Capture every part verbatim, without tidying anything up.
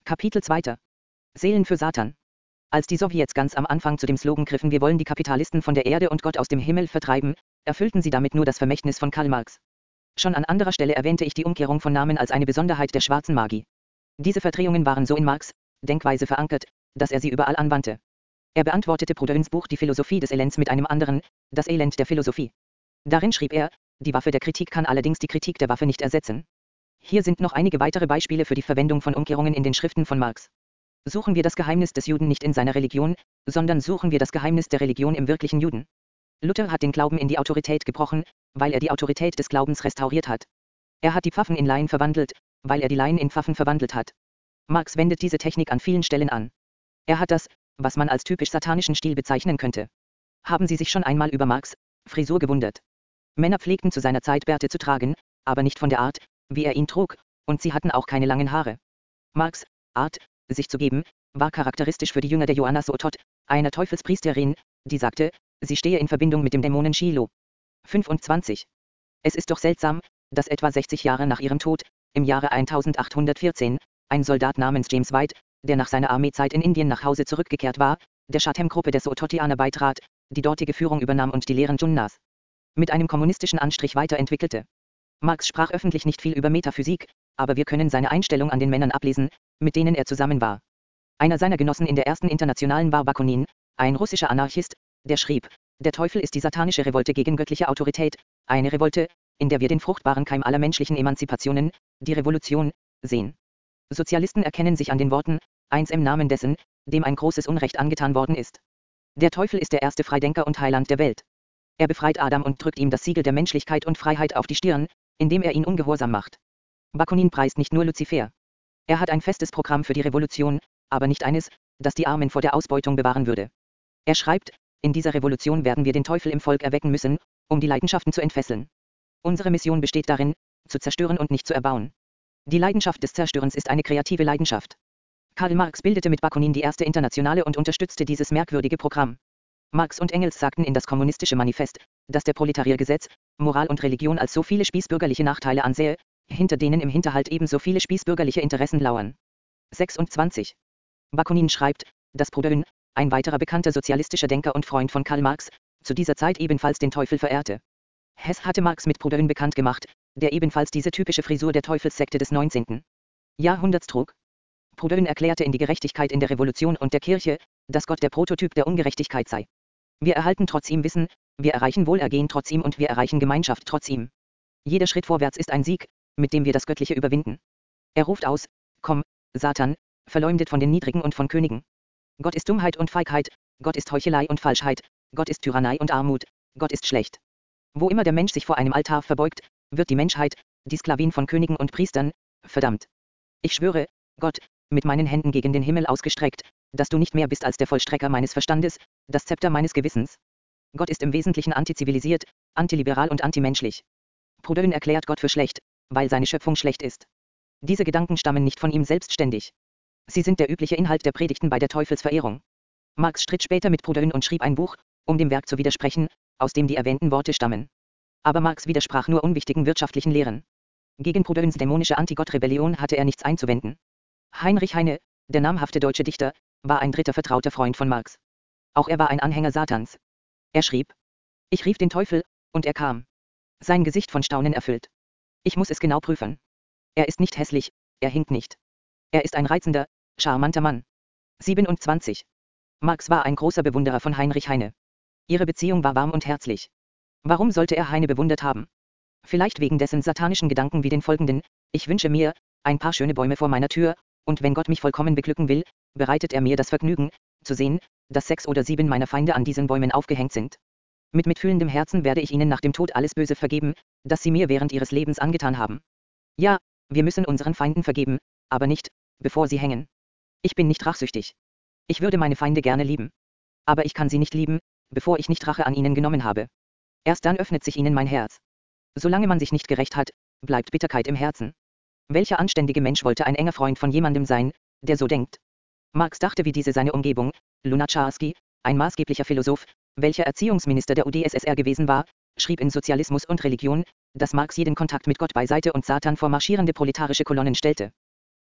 Kapitel zwei. Seelen für Satan. Als die Sowjets ganz am Anfang zu dem Slogan griffen, wir wollen die Kapitalisten von der Erde und Gott aus dem Himmel vertreiben, erfüllten sie damit nur das Vermächtnis von Karl Marx. Schon an anderer Stelle erwähnte ich die Umkehrung von Namen als eine Besonderheit der schwarzen Magie. Diese Verdrehungen waren so in Marx' Denkweise verankert, dass er sie überall anwandte. Er beantwortete Proudhons Buch Die Philosophie des Elends mit einem anderen, Das Elend der Philosophie. Darin schrieb er, die Waffe der Kritik kann allerdings die Kritik der Waffe nicht ersetzen. Hier sind noch einige weitere Beispiele für die Verwendung von Umkehrungen in den Schriften von Marx. Suchen wir das Geheimnis des Juden nicht in seiner Religion, sondern suchen wir das Geheimnis der Religion im wirklichen Juden. Luther hat den Glauben in die Autorität gebrochen, weil er die Autorität des Glaubens restauriert hat. Er hat die Pfaffen in Laien verwandelt, weil er die Laien in Pfaffen verwandelt hat. Marx wendet diese Technik an vielen Stellen an. Er hat das, was man als typisch satanischen Stil bezeichnen könnte. Haben Sie sich schon einmal über Marx' Frisur gewundert? Männer pflegten zu seiner Zeit Bärte zu tragen, aber nicht von der Art, wie er ihn trug, und sie hatten auch keine langen Haare. Marx' Art, sich zu geben, war charakteristisch für die Jünger der Joanna Sotot, einer Teufelspriesterin, die sagte, sie stehe in Verbindung mit dem Dämonen Shiloh. fünfundzwanzig. Es ist doch seltsam, dass etwa sechzig Jahre nach ihrem Tod, im Jahre eintausendachthundertvierzehn, ein Soldat namens James White, der nach seiner Armeezeit in Indien nach Hause zurückgekehrt war, der Chatham-Gruppe der Sototianer beitrat, die dortige Führung übernahm und die Lehren Junnas mit einem kommunistischen Anstrich weiterentwickelte. Marx sprach öffentlich nicht viel über Metaphysik, aber wir können seine Einstellung an den Männern ablesen, mit denen er zusammen war. Einer seiner Genossen in der ersten Internationalen war Bakunin, ein russischer Anarchist, der schrieb, der Teufel ist die satanische Revolte gegen göttliche Autorität, eine Revolte, in der wir den fruchtbaren Keim aller menschlichen Emanzipationen, die Revolution, sehen. Sozialisten erkennen sich an den Worten, eins im Namen dessen, dem ein großes Unrecht angetan worden ist. Der Teufel ist der erste Freidenker und Heiland der Welt. Er befreit Adam und drückt ihm das Siegel der Menschlichkeit und Freiheit auf die Stirn, indem er ihn ungehorsam macht. Bakunin preist nicht nur Luzifer. Er hat ein festes Programm für die Revolution, aber nicht eines, das die Armen vor der Ausbeutung bewahren würde. Er schreibt, in dieser Revolution werden wir den Teufel im Volk erwecken müssen, um die Leidenschaften zu entfesseln. Unsere Mission besteht darin, zu zerstören und nicht zu erbauen. Die Leidenschaft des Zerstörens ist eine kreative Leidenschaft. Karl Marx bildete mit Bakunin die erste Internationale und unterstützte dieses merkwürdige Programm. Marx und Engels sagten in das Kommunistische Manifest, dass der Proletariergesetz, Moral und Religion als so viele spießbürgerliche Nachteile ansähe, hinter denen im Hinterhalt ebenso viele spießbürgerliche Interessen lauern. sechsundzwanzig. Bakunin schreibt, dass Proudhon, ein weiterer bekannter sozialistischer Denker und Freund von Karl Marx, zu dieser Zeit ebenfalls den Teufel verehrte. Hess hatte Marx mit Proudhon bekannt gemacht, der ebenfalls diese typische Frisur der Teufelssekte des neunzehnten. Jahrhunderts trug. Proudhon erklärte in Die Gerechtigkeit in der Revolution und der Kirche, dass Gott der Prototyp der Ungerechtigkeit sei. Wir erhalten trotz ihm Wissen, wir erreichen Wohlergehen trotz ihm und wir erreichen Gemeinschaft trotz ihm. Jeder Schritt vorwärts ist ein Sieg, mit dem wir das Göttliche überwinden. Er ruft aus, komm, Satan, verleumdet von den Niedrigen und von Königen. Gott ist Dummheit und Feigheit, Gott ist Heuchelei und Falschheit, Gott ist Tyrannei und Armut, Gott ist schlecht. Wo immer der Mensch sich vor einem Altar verbeugt, wird die Menschheit, die Sklavin von Königen und Priestern, verdammt. Ich schwöre, Gott, mit meinen Händen gegen den Himmel ausgestreckt, dass du nicht mehr bist als der Vollstrecker meines Verstandes, das Zepter meines Gewissens. Gott ist im Wesentlichen antizivilisiert, antiliberal und antimenschlich. Proudhon erklärt Gott für schlecht, weil seine Schöpfung schlecht ist. Diese Gedanken stammen nicht von ihm selbstständig. Sie sind der übliche Inhalt der Predigten bei der Teufelsverehrung. Marx stritt später mit Proudhon und schrieb ein Buch, um dem Werk zu widersprechen, aus dem die erwähnten Worte stammen. Aber Marx widersprach nur unwichtigen wirtschaftlichen Lehren. Gegen Proudhons dämonische Anti-Gott-Rebellion hatte er nichts einzuwenden. Heinrich Heine, der namhafte deutsche Dichter, war ein dritter vertrauter Freund von Marx. Auch er war ein Anhänger Satans. Er schrieb, ich rief den Teufel, und er kam. Sein Gesicht von Staunen erfüllt. Ich muss es genau prüfen. Er ist nicht hässlich, er hinkt nicht. Er ist ein reizender, charmanter Mann. siebenundzwanzig. Marx war ein großer Bewunderer von Heinrich Heine. Ihre Beziehung war warm und herzlich. Warum sollte er Heine bewundert haben? Vielleicht wegen dessen satanischen Gedanken wie den folgenden, ich wünsche mir, ein paar schöne Bäume vor meiner Tür, und wenn Gott mich vollkommen beglücken will, bereitet er mir das Vergnügen, zu sehen, dass sechs oder sieben meiner Feinde an diesen Bäumen aufgehängt sind. Mit mitfühlendem Herzen werde ich ihnen nach dem Tod alles Böse vergeben, das sie mir während ihres Lebens angetan haben. Ja, wir müssen unseren Feinden vergeben, aber nicht, bevor sie hängen. Ich bin nicht rachsüchtig. Ich würde meine Feinde gerne lieben. Aber ich kann sie nicht lieben, bevor ich nicht Rache an ihnen genommen habe. Erst dann öffnet sich ihnen mein Herz. Solange man sich nicht gerecht hat, bleibt Bitterkeit im Herzen. Welcher anständige Mensch wollte ein enger Freund von jemandem sein, der so denkt? Marx dachte wie diese seine Umgebung, Lunacharsky, ein maßgeblicher Philosoph, welcher Erziehungsminister der U d S S R gewesen war, schrieb in Sozialismus und Religion, dass Marx jeden Kontakt mit Gott beiseite und Satan vor marschierende proletarische Kolonnen stellte.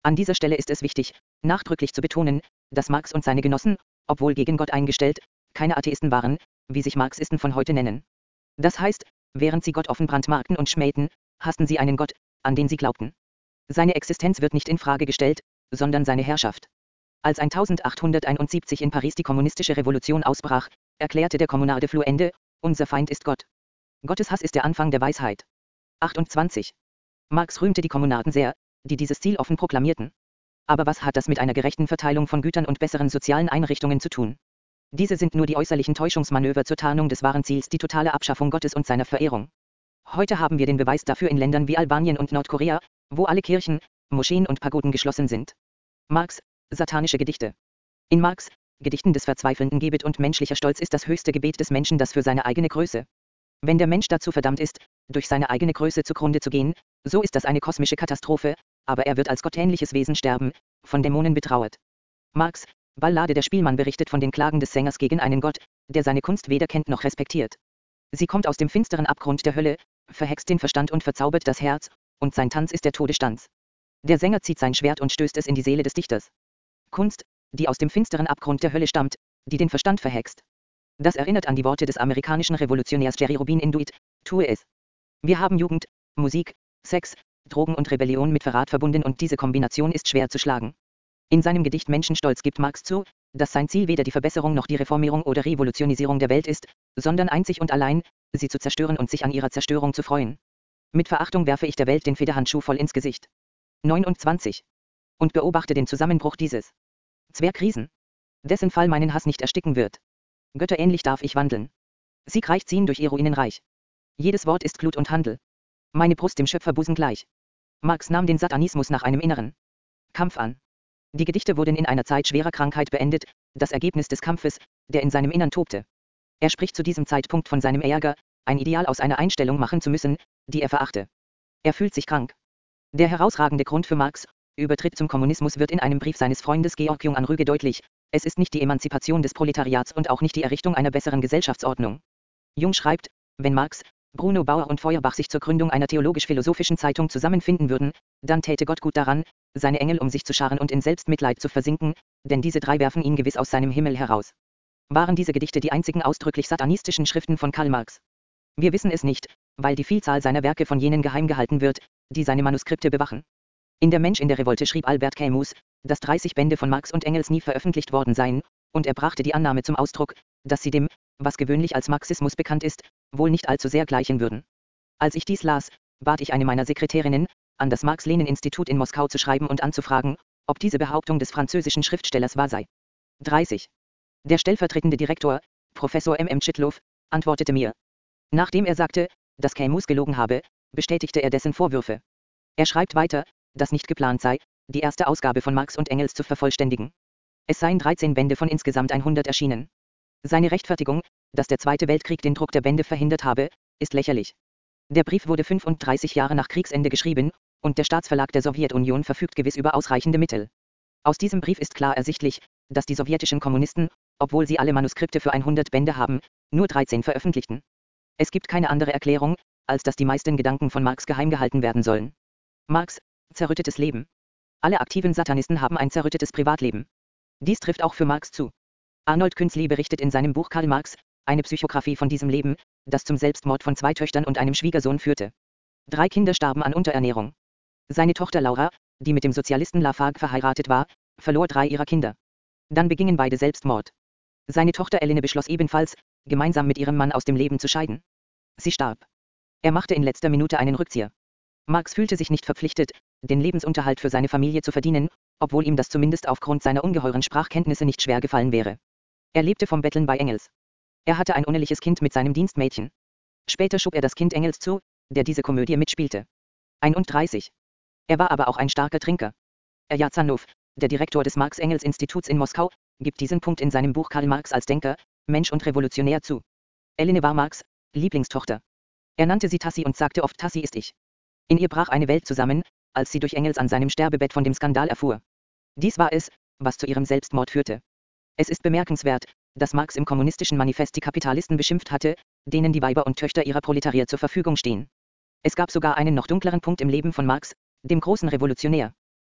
An dieser Stelle ist es wichtig, nachdrücklich zu betonen, dass Marx und seine Genossen, obwohl gegen Gott eingestellt, keine Atheisten waren, wie sich Marxisten von heute nennen. Das heißt, während sie Gott offen brandmarkten und schmähten, hassten sie einen Gott, an den sie glaubten. Seine Existenz wird nicht in Frage gestellt, sondern seine Herrschaft. Als achtzehnhunderteinundsiebzig in Paris die kommunistische Revolution ausbrach, erklärte der Communard de Fluende, unser Feind ist Gott. Gottes Hass ist der Anfang der Weisheit. achtundzwanzig. Marx rühmte die Kommunarden sehr, die dieses Ziel offen proklamierten. Aber was hat das mit einer gerechten Verteilung von Gütern und besseren sozialen Einrichtungen zu tun? Diese sind nur die äußerlichen Täuschungsmanöver zur Tarnung des wahren Ziels, die totale Abschaffung Gottes und seiner Verehrung. Heute haben wir den Beweis dafür in Ländern wie Albanien und Nordkorea, wo alle Kirchen, Moscheen und Pagoden geschlossen sind. Marx, satanische Gedichte. In Marx, Gedichten des verzweifelnden Gebet und menschlicher Stolz ist das höchste Gebet des Menschen das für seine eigene Größe. Wenn der Mensch dazu verdammt ist, durch seine eigene Größe zugrunde zu gehen, so ist das eine kosmische Katastrophe, aber er wird als gottähnliches Wesen sterben, von Dämonen betrauert. Marx, Ballade der Spielmann berichtet von den Klagen des Sängers gegen einen Gott, der seine Kunst weder kennt noch respektiert. Sie kommt aus dem finsteren Abgrund der Hölle, verhext den Verstand und verzaubert das Herz, und sein Tanz ist der Todestanz. Der Sänger zieht sein Schwert und stößt es in die Seele des Dichters. Kunst, die aus dem finsteren Abgrund der Hölle stammt, die den Verstand verhext. Das erinnert an die Worte des amerikanischen Revolutionärs Jerry Rubin in Do It, tue es. Wir haben Jugend, Musik, Sex, Drogen und Rebellion mit Verrat verbunden und diese Kombination ist schwer zu schlagen. In seinem Gedicht Menschenstolz gibt Marx zu, dass sein Ziel weder die Verbesserung noch die Reformierung oder Revolutionisierung der Welt ist, sondern einzig und allein, sie zu zerstören und sich an ihrer Zerstörung zu freuen. Mit Verachtung werfe ich der Welt den Federhandschuh voll ins Gesicht. neunundzwanzig. Und beobachte den Zusammenbruch dieses Zwergriesen, dessen Fall meinen Hass nicht ersticken wird. Götterähnlich darf ich wandeln. Siegreich ziehen durch ihr Ruinenreich. Jedes Wort ist Glut und Handel. Meine Brust dem Schöpferbusen gleich. Marx nahm den Satanismus nach einem inneren Kampf an. Die Gedichte wurden in einer Zeit schwerer Krankheit beendet, das Ergebnis des Kampfes, der in seinem Innern tobte. Er spricht zu diesem Zeitpunkt von seinem Ärger, ein Ideal aus einer Einstellung machen zu müssen, die er verachte. Er fühlt sich krank. Der herausragende Grund für Marx' Übertritt zum Kommunismus wird in einem Brief seines Freundes Georg Jung an Rüge deutlich: Es ist nicht die Emanzipation des Proletariats und auch nicht die Errichtung einer besseren Gesellschaftsordnung. Jung schreibt, wenn Marx, Bruno Bauer und Feuerbach sich zur Gründung einer theologisch-philosophischen Zeitung zusammenfinden würden, dann täte Gott gut daran, seine Engel um sich zu scharen und in Selbstmitleid zu versinken, denn diese drei werfen ihn gewiss aus seinem Himmel heraus. Waren diese Gedichte die einzigen ausdrücklich satanistischen Schriften von Karl Marx? Wir wissen es nicht, weil die Vielzahl seiner Werke von jenen geheim gehalten wird, die seine Manuskripte bewachen. In Der Mensch in der Revolte schrieb Albert Camus, dass dreißig Bände von Marx und Engels nie veröffentlicht worden seien, und er brachte die Annahme zum Ausdruck, dass sie dem, was gewöhnlich als Marxismus bekannt ist, wohl nicht allzu sehr gleichen würden. Als ich dies las, bat ich eine meiner Sekretärinnen, an das Marx-Lenin-Institut in Moskau zu schreiben und anzufragen, ob diese Behauptung des französischen Schriftstellers wahr sei. dreißig. Der stellvertretende Direktor, Professor M M Tschitlow, antwortete mir. Nachdem er sagte, dass Camus gelogen habe, bestätigte er dessen Vorwürfe. Er schreibt weiter, dass nicht geplant sei, die erste Ausgabe von Marx und Engels zu vervollständigen. Es seien dreizehn Bände von insgesamt hundert erschienen. Seine Rechtfertigung, dass der Zweite Weltkrieg den Druck der Bände verhindert habe, ist lächerlich. Der Brief wurde fünfunddreißig Jahre nach Kriegsende geschrieben, und der Staatsverlag der Sowjetunion verfügt gewiss über ausreichende Mittel. Aus diesem Brief ist klar ersichtlich, dass die sowjetischen Kommunisten, obwohl sie alle Manuskripte für hundert Bände haben, nur dreizehn veröffentlichten. Es gibt keine andere Erklärung, als dass die meisten Gedanken von Marx geheim gehalten werden sollen. Marx, zerrüttetes Leben. Alle aktiven Satanisten haben ein zerrüttetes Privatleben. Dies trifft auch für Marx zu. Arnold Künzli berichtet in seinem Buch Karl Marx, eine Psychografie von diesem Leben, das zum Selbstmord von zwei Töchtern und einem Schwiegersohn führte. Drei Kinder starben an Unterernährung. Seine Tochter Laura, die mit dem Sozialisten Lafargue verheiratet war, verlor drei ihrer Kinder. Dann begingen beide Selbstmord. Seine Tochter Eline beschloss ebenfalls, gemeinsam mit ihrem Mann aus dem Leben zu scheiden. Sie starb. Er machte in letzter Minute einen Rückzieher. Marx fühlte sich nicht verpflichtet, den Lebensunterhalt für seine Familie zu verdienen, obwohl ihm das zumindest aufgrund seiner ungeheuren Sprachkenntnisse nicht schwer gefallen wäre. Er lebte vom Betteln bei Engels. Er hatte ein unnehliches Kind mit seinem Dienstmädchen. Später schob er das Kind Engels zu, der diese Komödie mitspielte. einunddreißig. Er war aber auch ein starker Trinker. Erjazanow, der Direktor des Marx-Engels-Instituts in Moskau, gibt diesen Punkt in seinem Buch Karl Marx als Denker, Mensch und Revolutionär zu. Eline war Marx' Lieblingstochter. Er nannte sie Tassi und sagte oft, Tassi ist ich. In ihr brach eine Welt zusammen, als sie durch Engels an seinem Sterbebett von dem Skandal erfuhr. Dies war es, was zu ihrem Selbstmord führte. Es ist bemerkenswert, dass Marx im kommunistischen Manifest die Kapitalisten beschimpft hatte, denen die Weiber und Töchter ihrer Proletarier zur Verfügung stehen. Es gab sogar einen noch dunkleren Punkt im Leben von Marx, dem großen Revolutionär.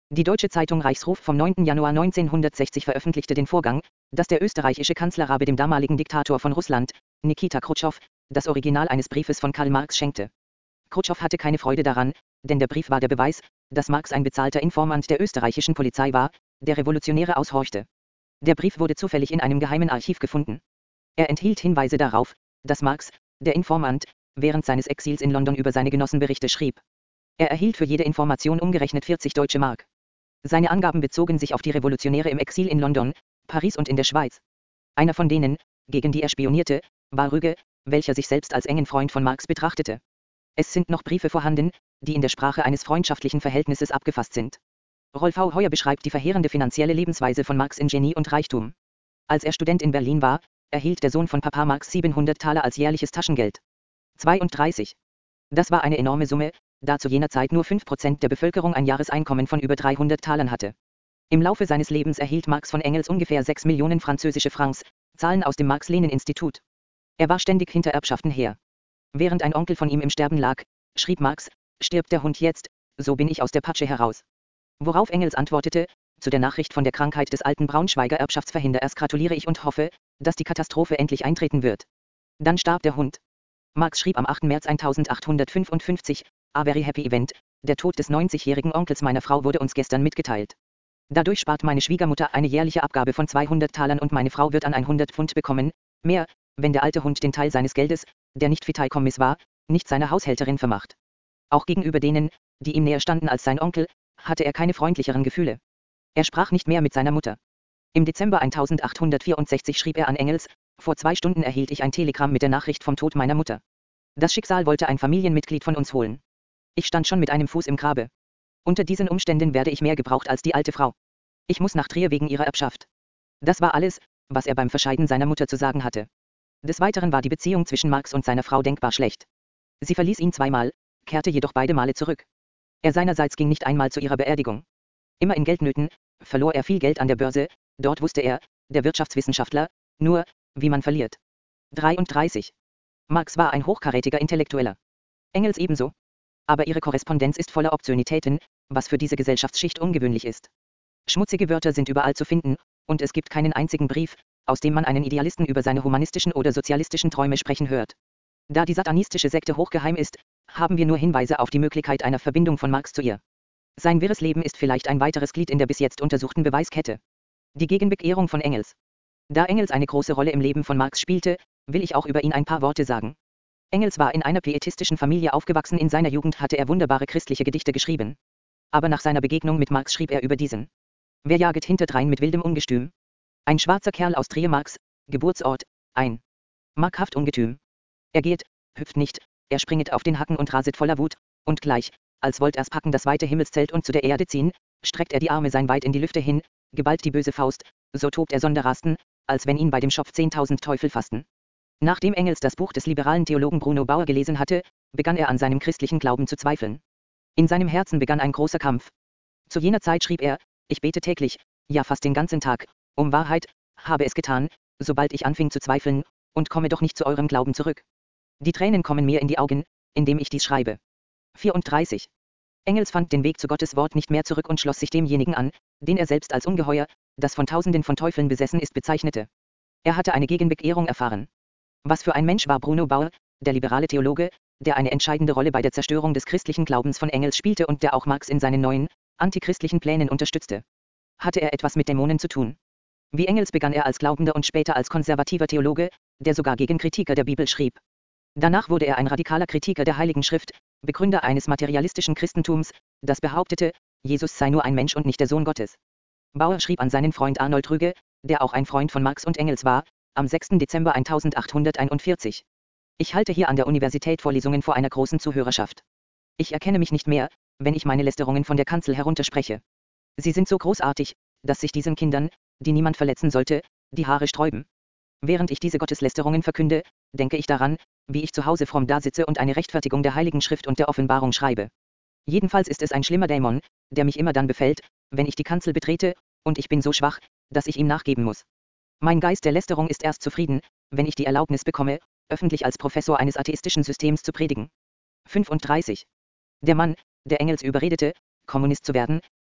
Die Deutsche Zeitung Reichsruf vom neunten Januar neunzehnhundertsechzig veröffentlichte den Vorgang, dass der österreichische Kanzler Rabe dem damaligen Diktator von Russland, Nikita Chruschtschow, das Original eines Briefes von Karl Marx schenkte. Chruschtschow hatte keine Freude daran, denn der Brief war der Beweis, dass Marx ein bezahlter Informant der österreichischen Polizei war, der Revolutionäre aushorchte. Der Brief wurde zufällig in einem geheimen Archiv gefunden. Er enthielt Hinweise darauf, dass Marx, der Informant, während seines Exils in London über seine Genossenberichte schrieb. Er erhielt für jede Information umgerechnet vierzig deutsche Mark. Seine Angaben bezogen sich auf die Revolutionäre im Exil in London, Paris und in der Schweiz. Einer von denen, gegen die er spionierte, war Rüge, welcher sich selbst als engen Freund von Marx betrachtete. Es sind noch Briefe vorhanden, die in der Sprache eines freundschaftlichen Verhältnisses abgefasst sind. Rolf V. Heuer beschreibt die verheerende finanzielle Lebensweise von Marx in Genie und Reichtum. Als er Student in Berlin war, erhielt der Sohn von Papa Marx siebenhundert Taler als jährliches Taschengeld. zweiunddreißig. Das war eine enorme Summe, da zu jener Zeit nur fünf Prozent der Bevölkerung ein Jahreseinkommen von über dreihundert Talern hatte. Im Laufe seines Lebens erhielt Marx von Engels ungefähr sechs Millionen französische Francs, Zahlen aus dem Marx-Lenin-Institut. Er war ständig hinter Erbschaften her. Während ein Onkel von ihm im Sterben lag, schrieb Marx, stirbt der Hund jetzt, so bin ich aus der Patsche heraus. Worauf Engels antwortete, zu der Nachricht von der Krankheit des alten Braunschweiger Erbschaftsverhinderers gratuliere ich und hoffe, dass die Katastrophe endlich eintreten wird. Dann starb der Hund. Marx schrieb am achten März eintausendachthundertfünfundfünfzig, A very happy event, der Tod des neunzigjährigen Onkels meiner Frau wurde uns gestern mitgeteilt. Dadurch spart meine Schwiegermutter eine jährliche Abgabe von zweihundert Talern und meine Frau wird an hundert Pfund bekommen, mehr, wenn der alte Hund den Teil seines Geldes, der nicht Fideikommiss war, nicht seiner Haushälterin vermacht. Auch gegenüber denen, die ihm näher standen als sein Onkel, hatte er keine freundlicheren Gefühle. Er sprach nicht mehr mit seiner Mutter. Im Dezember eintausendachthundertvierundsechzig schrieb er an Engels, vor zwei Stunden erhielt ich ein Telegramm mit der Nachricht vom Tod meiner Mutter. Das Schicksal wollte ein Familienmitglied von uns holen. Ich stand schon mit einem Fuß im Grabe. Unter diesen Umständen werde ich mehr gebraucht als die alte Frau. Ich muss nach Trier wegen ihrer Erbschaft. Das war alles, was er beim Verscheiden seiner Mutter zu sagen hatte. Des Weiteren war die Beziehung zwischen Marx und seiner Frau denkbar schlecht. Sie verließ ihn zweimal, kehrte jedoch beide Male zurück. Er seinerseits ging nicht einmal zu ihrer Beerdigung. Immer in Geldnöten, verlor er viel Geld an der Börse, dort wusste er, der Wirtschaftswissenschaftler, nur, wie man verliert. dreiunddreißig. Marx war ein hochkarätiger Intellektueller. Engels ebenso. Aber ihre Korrespondenz ist voller Obszönitäten, was für diese Gesellschaftsschicht ungewöhnlich ist. Schmutzige Wörter sind überall zu finden, und es gibt keinen einzigen Brief, aus dem man einen Idealisten über seine humanistischen oder sozialistischen Träume sprechen hört. Da die satanistische Sekte hochgeheim ist, haben wir nur Hinweise auf die Möglichkeit einer Verbindung von Marx zu ihr. Sein wirres Leben ist vielleicht ein weiteres Glied in der bis jetzt untersuchten Beweiskette. Die Gegenbekehrung von Engels. Da Engels eine große Rolle im Leben von Marx spielte, will ich auch über ihn ein paar Worte sagen. Engels war in einer pietistischen Familie aufgewachsen, in seiner Jugend hatte er wunderbare christliche Gedichte geschrieben. Aber nach seiner Begegnung mit Marx schrieb er über diesen. Wer jaget hinterdrein mit wildem Ungestüm? Ein schwarzer Kerl aus Trier Marx, Geburtsort, ein markhaft Ungetüm. Er geht, hüpft nicht, er springet auf den Hacken und raset voller Wut, und gleich, als wollt er's packen das weite Himmelszelt und zu der Erde ziehen, streckt er die Arme sein weit in die Lüfte hin, geballt die böse Faust, so tobt er sonderrasten, als wenn ihn bei dem Schopf zehntausend Teufel fassten. Nachdem Engels das Buch des liberalen Theologen Bruno Bauer gelesen hatte, begann er an seinem christlichen Glauben zu zweifeln. In seinem Herzen begann ein großer Kampf. Zu jener Zeit schrieb er, ich bete täglich, ja fast den ganzen Tag, um Wahrheit, habe es getan, sobald ich anfing zu zweifeln, und komme doch nicht zu eurem Glauben zurück. Die Tränen kommen mir in die Augen, indem ich dies schreibe. vierunddreißig. Engels fand den Weg zu Gottes Wort nicht mehr zurück und schloss sich demjenigen an, den er selbst als Ungeheuer, das von Tausenden von Teufeln besessen ist, bezeichnete. Er hatte eine Gegenbekehrung erfahren. Was für ein Mensch war Bruno Bauer, der liberale Theologe, der eine entscheidende Rolle bei der Zerstörung des christlichen Glaubens von Engels spielte und der auch Marx in seinen neuen, antichristlichen Plänen unterstützte. Hatte er etwas mit Dämonen zu tun? Wie Engels begann er als glaubender und später als konservativer Theologe, der sogar gegen Kritiker der Bibel schrieb. Danach wurde er ein radikaler Kritiker der Heiligen Schrift, Begründer eines materialistischen Christentums, das behauptete, Jesus sei nur ein Mensch und nicht der Sohn Gottes. Bauer schrieb an seinen Freund Arnold Rüge, der auch ein Freund von Marx und Engels war, am sechsten Dezember eintausendachthunderteinundvierzig. Ich halte hier an der Universität Vorlesungen vor einer großen Zuhörerschaft. Ich erkenne mich nicht mehr, wenn ich meine Lästerungen von der Kanzel herunterspreche. Sie sind so großartig, dass sich diesen Kindern, die niemand verletzen sollte, die Haare sträuben. Während ich diese Gotteslästerungen verkünde, denke ich daran, wie ich zu Hause fromm dasitze und eine Rechtfertigung der Heiligen Schrift und der Offenbarung schreibe. Jedenfalls ist es ein schlimmer Dämon, der mich immer dann befällt, wenn ich die Kanzel betrete, und ich bin so schwach, dass ich ihm nachgeben muss. Mein Geist der Lästerung ist erst zufrieden, wenn ich die Erlaubnis bekomme, öffentlich als Professor eines atheistischen Systems zu predigen. fünfunddreißig. Der Mann, der Engels überredete, Kommunist zu werden,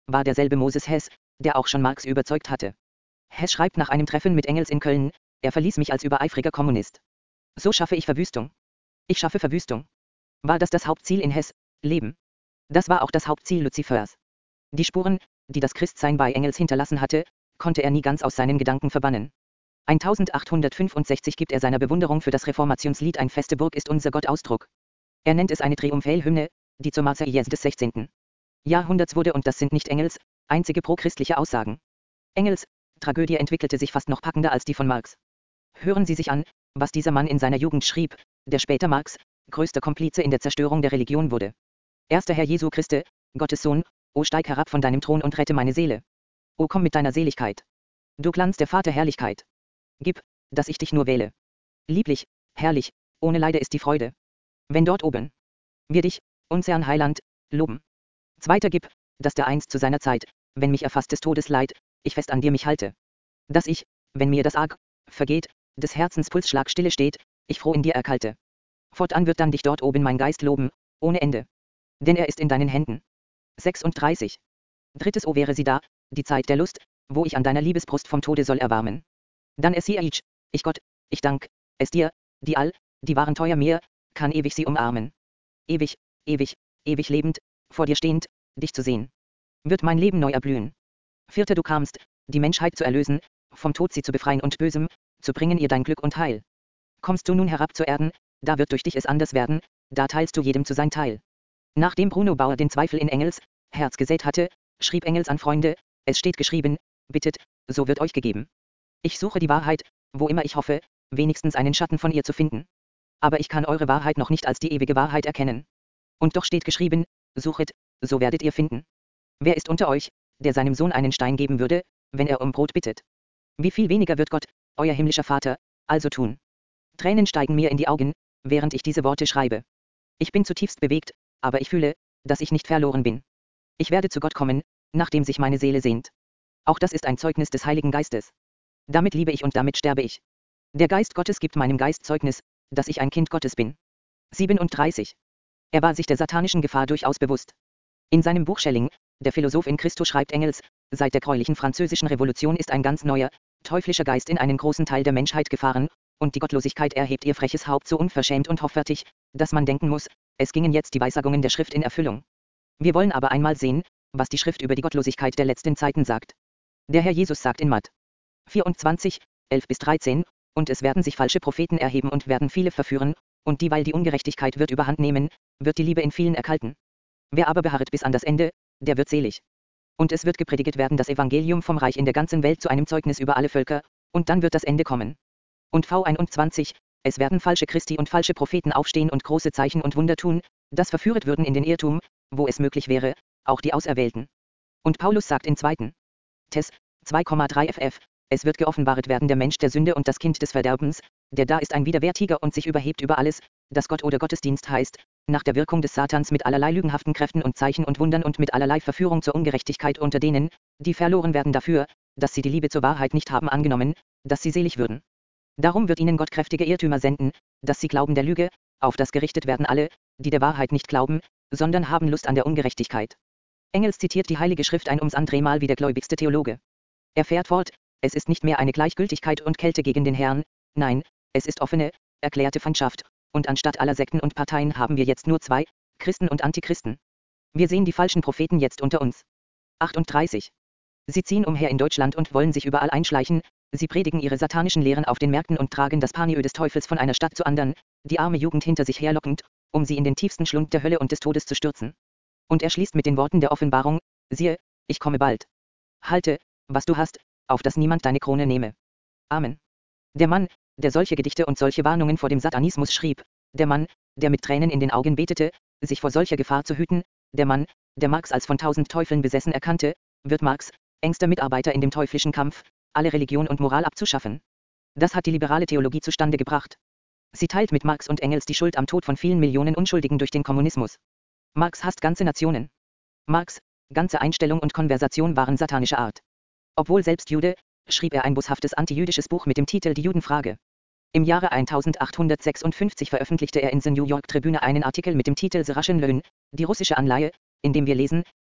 war derselbe Moses Hess, der auch schon Marx überzeugt hatte. Hess schreibt nach einem Treffen mit Engels in Köln, er verließ mich als übereifriger Kommunist. So schaffe ich Verwüstung. Ich schaffe Verwüstung. War das das Hauptziel in Hess, Leben? Das war auch das Hauptziel Luzifers. Die Spuren, die das Christsein bei Engels hinterlassen hatte, konnte er nie ganz aus seinen Gedanken verbannen. eintausendachthundertfünfundsechzig gibt er seiner Bewunderung für das Reformationslied Ein feste Burg ist unser Gott Ausdruck. Er nennt es eine Triumphälhymne, die zur Marseillaise des sechzehnten. Jahrhunderts wurde, und das sind nicht Engels einzige prochristliche Aussagen. Engels Tragödie entwickelte sich fast noch packender als die von Marx. Hören Sie sich an, was dieser Mann in seiner Jugend schrieb, der später Marx größter Komplize in der Zerstörung der Religion wurde. Erster Herr Jesu Christe, Gottes Sohn, o steig herab von deinem Thron und rette meine Seele. O komm mit deiner Seligkeit. Du Glanz der Vaterherrlichkeit. Gib, dass ich dich nur wähle. Lieblich, herrlich, ohne Leide ist die Freude. Wenn dort oben wir dich, uns Herrn Heiland, loben. Zweiter gib, dass der einst zu seiner Zeit, wenn mich erfasst des Todes Leid, ich fest an dir mich halte. Dass ich, wenn mir das arg vergeht, des Herzens Pulsschlag stille steht, ich froh in dir erkalte. Fortan wird dann dich dort oben mein Geist loben, ohne Ende. Denn er ist in deinen Händen. sechsunddreißig. Drittes O wäre sie da, die Zeit der Lust, wo ich an deiner Liebesbrust vom Tode soll erwarmen. Dann es sie ich, ich Gott, ich dank, es dir, die all, die waren teuer mir, kann ewig sie umarmen. Ewig, ewig, ewig lebend, vor dir stehend, dich zu sehen. Wird mein Leben neu erblühen. Vierter, du kamst, die Menschheit zu erlösen, vom Tod sie zu befreien und Bösem, zu bringen ihr dein Glück und Heil. Kommst du nun herab zu Erden, da wird durch dich es anders werden, da teilst du jedem zu sein Teil. Nachdem Bruno Bauer den Zweifel in Engels Herz gesät hatte, schrieb Engels an Freunde, es steht geschrieben, bittet, so wird euch gegeben. Ich suche die Wahrheit, wo immer ich hoffe, wenigstens einen Schatten von ihr zu finden. Aber ich kann eure Wahrheit noch nicht als die ewige Wahrheit erkennen. Und doch steht geschrieben, suchet, so werdet ihr finden. Wer ist unter euch, der seinem Sohn einen Stein geben würde, wenn er um Brot bittet? Wie viel weniger wird Gott, euer himmlischer Vater, also tun? Tränen steigen mir in die Augen, während ich diese Worte schreibe. Ich bin zutiefst bewegt, aber ich fühle, dass ich nicht verloren bin. Ich werde zu Gott kommen, nachdem sich meine Seele sehnt. Auch das ist ein Zeugnis des Heiligen Geistes. Damit liebe ich und damit sterbe ich. Der Geist Gottes gibt meinem Geist Zeugnis, dass ich ein Kind Gottes bin. siebenunddreißig. Er war sich der satanischen Gefahr durchaus bewusst. In seinem Buch Schelling, der Philosoph in Christo, schreibt Engels, seit der gräulichen französischen Revolution ist ein ganz neuer, teuflischer Geist in einen großen Teil der Menschheit gefahren, und die Gottlosigkeit erhebt ihr freches Haupt so unverschämt und hoffärtig, dass man denken muss, es gingen jetzt die Weissagungen der Schrift in Erfüllung. Wir wollen aber einmal sehen, was die Schrift über die Gottlosigkeit der letzten Zeiten sagt. Der Herr Jesus sagt in Matt. vierundzwanzig, elf bis dreizehn, und es werden sich falsche Propheten erheben und werden viele verführen, und dieweil die Ungerechtigkeit wird überhand nehmen, wird die Liebe in vielen erkalten. Wer aber beharret bis an das Ende, der wird selig. Und es wird gepredigt werden das Evangelium vom Reich in der ganzen Welt zu einem Zeugnis über alle Völker, und dann wird das Ende kommen. Und V einundzwanzig, es werden falsche Christi und falsche Propheten aufstehen und große Zeichen und Wunder tun, das verführet würden in den Irrtum, wo es möglich wäre, auch die Auserwählten. Und Paulus sagt in zweiten. Tess, zwei Komma drei ff, es wird geoffenbaret werden der Mensch der Sünde und das Kind des Verderbens, der da ist ein widerwärtiger und sich überhebt über alles, das Gott oder Gottesdienst heißt, nach der Wirkung des Satans mit allerlei lügenhaften Kräften und Zeichen und Wundern und mit allerlei Verführung zur Ungerechtigkeit unter denen, die verloren werden dafür, dass sie die Liebe zur Wahrheit nicht haben angenommen, dass sie selig würden. Darum wird ihnen Gott kräftige Irrtümer senden, dass sie glauben der Lüge, auf das gerichtet werden alle, die der Wahrheit nicht glauben, sondern haben Lust an der Ungerechtigkeit. Engels zitiert die Heilige Schrift ein ums andere Mal wie der gläubigste Theologe. Er fährt fort, es ist nicht mehr eine Gleichgültigkeit und Kälte gegen den Herrn, nein, es ist offene, erklärte Feindschaft, und anstatt aller Sekten und Parteien haben wir jetzt nur zwei, Christen und Antichristen. Wir sehen die falschen Propheten jetzt unter uns. achtunddreißig. Sie ziehen umher in Deutschland und wollen sich überall einschleichen, sie predigen ihre satanischen Lehren auf den Märkten und tragen das Paniö des Teufels von einer Stadt zur anderen, die arme Jugend hinter sich herlockend, um sie in den tiefsten Schlund der Hölle und des Todes zu stürzen. Und er schließt mit den Worten der Offenbarung, siehe, ich komme bald. Halte, was du hast, auf dass niemand deine Krone nehme. Amen. Der Mann, der solche Gedichte und solche Warnungen vor dem Satanismus schrieb, der Mann, der mit Tränen in den Augen betete, sich vor solcher Gefahr zu hüten, der Mann, der Marx als von tausend Teufeln besessen erkannte, wird Marx, engster Mitarbeiter in dem teuflischen Kampf, alle Religion und Moral abzuschaffen. Das hat die liberale Theologie zustande gebracht. Sie teilt mit Marx und Engels die Schuld am Tod von vielen Millionen Unschuldigen durch den Kommunismus. Marx hasst ganze Nationen. Marx, ganze Einstellung und Konversation waren satanischer Art. Obwohl selbst Jude, schrieb er ein boshaftes antijüdisches Buch mit dem Titel Die Judenfrage. Im Jahre eintausendachthundertsechsundfünfzig veröffentlichte er in The New York Tribune einen Artikel mit dem Titel The Russian Loan, die russische Anleihe, in dem wir lesen,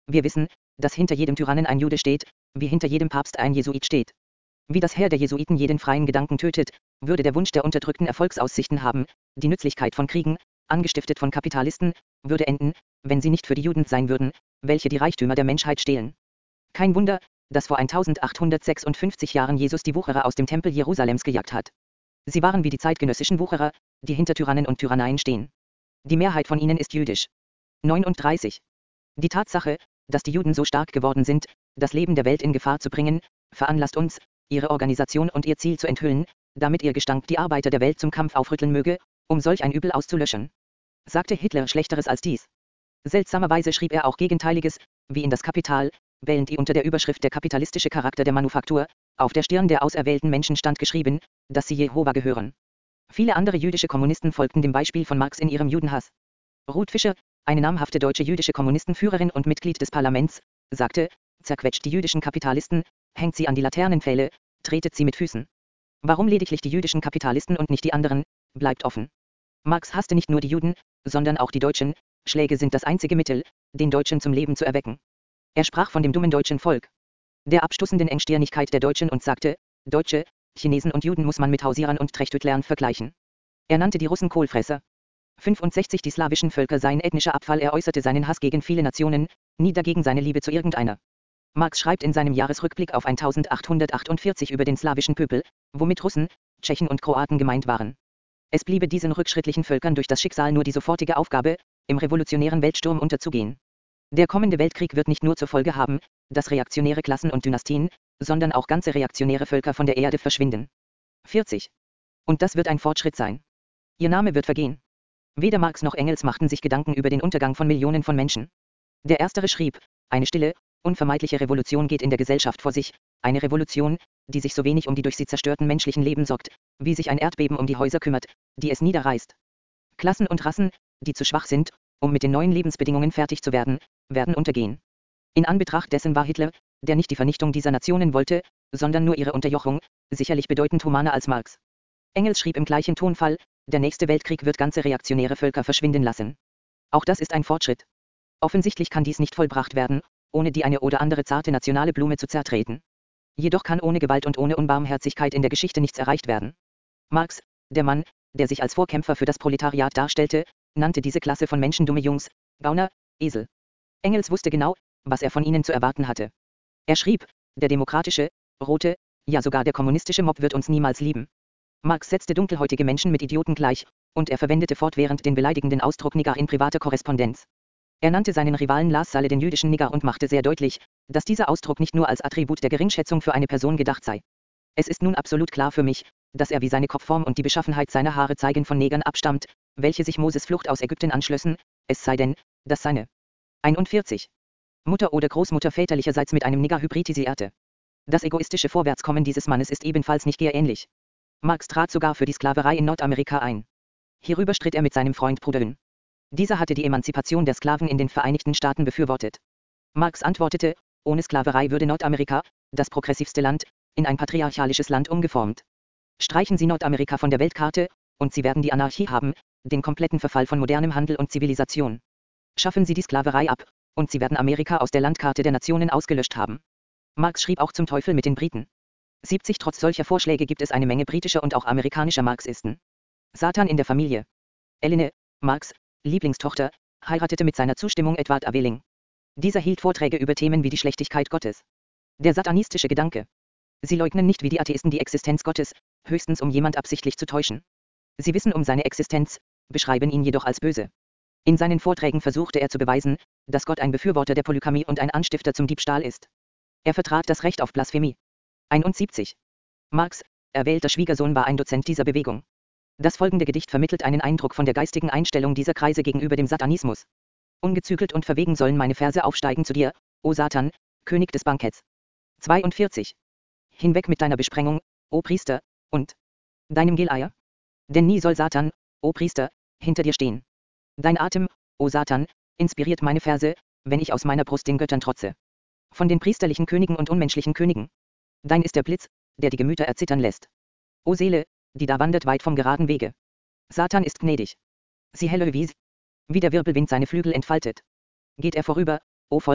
Wir wissen, dass hinter jedem Tyrannen ein Jude steht, wie hinter jedem Papst ein Jesuit steht. Wie das Heer der Jesuiten jeden freien Gedanken tötet, würde der Wunsch der Unterdrückten Erfolgsaussichten haben, die Nützlichkeit von Kriegen, angestiftet von Kapitalisten, würde enden, wenn sie nicht für die Juden sein würden, welche die Reichtümer der Menschheit stehlen. Kein Wunder, dass vor eintausendachthundertsechsundfünfzig Jahren Jesus die Wucherer aus dem Tempel Jerusalems gejagt hat. Sie waren wie die zeitgenössischen Wucherer, die hinter Tyrannen und Tyranneien stehen. Die Mehrheit von ihnen ist jüdisch. neununddreißig. Die Tatsache, dass die Juden so stark geworden sind, das Leben der Welt in Gefahr zu bringen, veranlasst uns, ihre Organisation und ihr Ziel zu enthüllen, damit ihr Gestank die Arbeiter der Welt zum Kampf aufrütteln möge, um solch ein Übel auszulöschen. Sagte Hitler Schlechteres als dies? Seltsamerweise schrieb er auch Gegenteiliges, wie in das Kapital, während die unter der Überschrift der kapitalistische Charakter der Manufaktur, auf der Stirn der auserwählten Menschen stand geschrieben, dass sie Jehova gehören. Viele andere jüdische Kommunisten folgten dem Beispiel von Marx in ihrem Judenhass. Ruth Fischer, eine namhafte deutsche jüdische Kommunistenführerin und Mitglied des Parlaments, sagte, zerquetscht die jüdischen Kapitalisten, hängt sie an die Laternenpfähle, tretet sie mit Füßen. Warum lediglich die jüdischen Kapitalisten und nicht die anderen, bleibt offen. Marx hasste nicht nur die Juden, sondern auch die Deutschen, Schläge sind das einzige Mittel, den Deutschen zum Leben zu erwecken. Er sprach von dem dummen deutschen Volk, der abstoßenden Engstirnigkeit der Deutschen und sagte, Deutsche, Chinesen und Juden muss man mit Hausierern und Trechtödlern vergleichen. Er nannte die Russen Kohlfresser. fünfundsechzig Die slawischen Völker seien ethnischer Abfall. Er äußerte seinen Hass gegen viele Nationen, nie dagegen seine Liebe zu irgendeiner. Marx schreibt in seinem Jahresrückblick auf eintausendachthundertachtundvierzig über den slawischen Pöbel, womit Russen, Tschechen und Kroaten gemeint waren. Es bliebe diesen rückschrittlichen Völkern durch das Schicksal nur die sofortige Aufgabe, im revolutionären Weltsturm unterzugehen. Der kommende Weltkrieg wird nicht nur zur Folge haben, dass reaktionäre Klassen und Dynastien, sondern auch ganze reaktionäre Völker von der Erde verschwinden. vierzig. Und das wird ein Fortschritt sein. Ihr Name wird vergehen. Weder Marx noch Engels machten sich Gedanken über den Untergang von Millionen von Menschen. Der erstere schrieb, eine stille, unvermeidliche Revolution geht in der Gesellschaft vor sich, eine Revolution, die sich so wenig um die durch sie zerstörten menschlichen Leben sorgt, wie sich ein Erdbeben um die Häuser kümmert, die es niederreißt. Klassen und Rassen, die zu schwach sind, um mit den neuen Lebensbedingungen fertig zu werden, werden untergehen. In Anbetracht dessen war Hitler, der nicht die Vernichtung dieser Nationen wollte, sondern nur ihre Unterjochung, sicherlich bedeutend humaner als Marx. Engels schrieb im gleichen Tonfall, der nächste Weltkrieg wird ganze reaktionäre Völker verschwinden lassen. Auch das ist ein Fortschritt. Offensichtlich kann dies nicht vollbracht werden, ohne die eine oder andere zarte nationale Blume zu zertreten. Jedoch kann ohne Gewalt und ohne Unbarmherzigkeit in der Geschichte nichts erreicht werden. Marx, der Mann, der sich als Vorkämpfer für das Proletariat darstellte, nannte diese Klasse von Menschen dumme Jungs, Gauner, Esel. Engels wusste genau, was er von ihnen zu erwarten hatte. Er schrieb, der demokratische, rote, ja sogar der kommunistische Mob wird uns niemals lieben. Marx setzte dunkelhäutige Menschen mit Idioten gleich, und er verwendete fortwährend den beleidigenden Ausdruck Nigger in privater Korrespondenz. Er nannte seinen Rivalen Lars Salle den jüdischen Nigger und machte sehr deutlich, dass dieser Ausdruck nicht nur als Attribut der Geringschätzung für eine Person gedacht sei. Es ist nun absolut klar für mich, dass er wie seine Kopfform und die Beschaffenheit seiner Haare zeigen von Negern abstammt, welche sich Moses Flucht aus Ägypten anschlössen, es sei denn, dass seine einundvierzig Mutter oder Großmutter väterlicherseits mit einem Nigger hybridisierte. Das egoistische Vorwärtskommen dieses Mannes ist ebenfalls nicht gar ähnlich. Marx trat sogar für die Sklaverei in Nordamerika ein. Hierüber stritt er mit seinem Freund Proudhon. Dieser hatte die Emanzipation der Sklaven in den Vereinigten Staaten befürwortet. Marx antwortete, ohne Sklaverei würde Nordamerika, das progressivste Land, in ein patriarchalisches Land umgeformt. Streichen Sie Nordamerika von der Weltkarte, und Sie werden die Anarchie haben, den kompletten Verfall von modernem Handel und Zivilisation. Schaffen Sie die Sklaverei ab, und Sie werden Amerika aus der Landkarte der Nationen ausgelöscht haben. Marx schrieb auch zum Teufel mit den Briten. siebzig Trotz solcher Vorschläge gibt es eine Menge britischer und auch amerikanischer Marxisten. Satan in der Familie. Eline, Marx' Lieblingstochter, heiratete mit seiner Zustimmung Edward Aveling. Dieser hielt Vorträge über Themen wie die Schlechtigkeit Gottes. Der satanistische Gedanke. Sie leugnen nicht wie die Atheisten die Existenz Gottes, höchstens um jemand absichtlich zu täuschen. Sie wissen um seine Existenz, beschreiben ihn jedoch als böse. In seinen Vorträgen versuchte er zu beweisen, dass Gott ein Befürworter der Polygamie und ein Anstifter zum Diebstahl ist. Er vertrat das Recht auf Blasphemie. einundsiebzig. Marx, erwählter Schwiegersohn, war ein Dozent dieser Bewegung. Das folgende Gedicht vermittelt einen Eindruck von der geistigen Einstellung dieser Kreise gegenüber dem Satanismus. Ungezügelt und verwegen sollen meine Verse aufsteigen zu dir, o Satan, König des Banketts. zweiundvierzig. Hinweg mit deiner Besprengung, o Priester, und deinem Geleier. Denn nie soll Satan, o Priester, hinter dir stehen. Dein Atem, o Satan, inspiriert meine Verse, wenn ich aus meiner Brust den Göttern trotze. Von den priesterlichen Königen und unmenschlichen Königen. Dein ist der Blitz, der die Gemüter erzittern lässt. O Seele, die da wandert weit vom geraden Wege. Satan ist gnädig. Sie helle wie, wie der Wirbelwind seine Flügel entfaltet. Geht er vorüber, o Volk,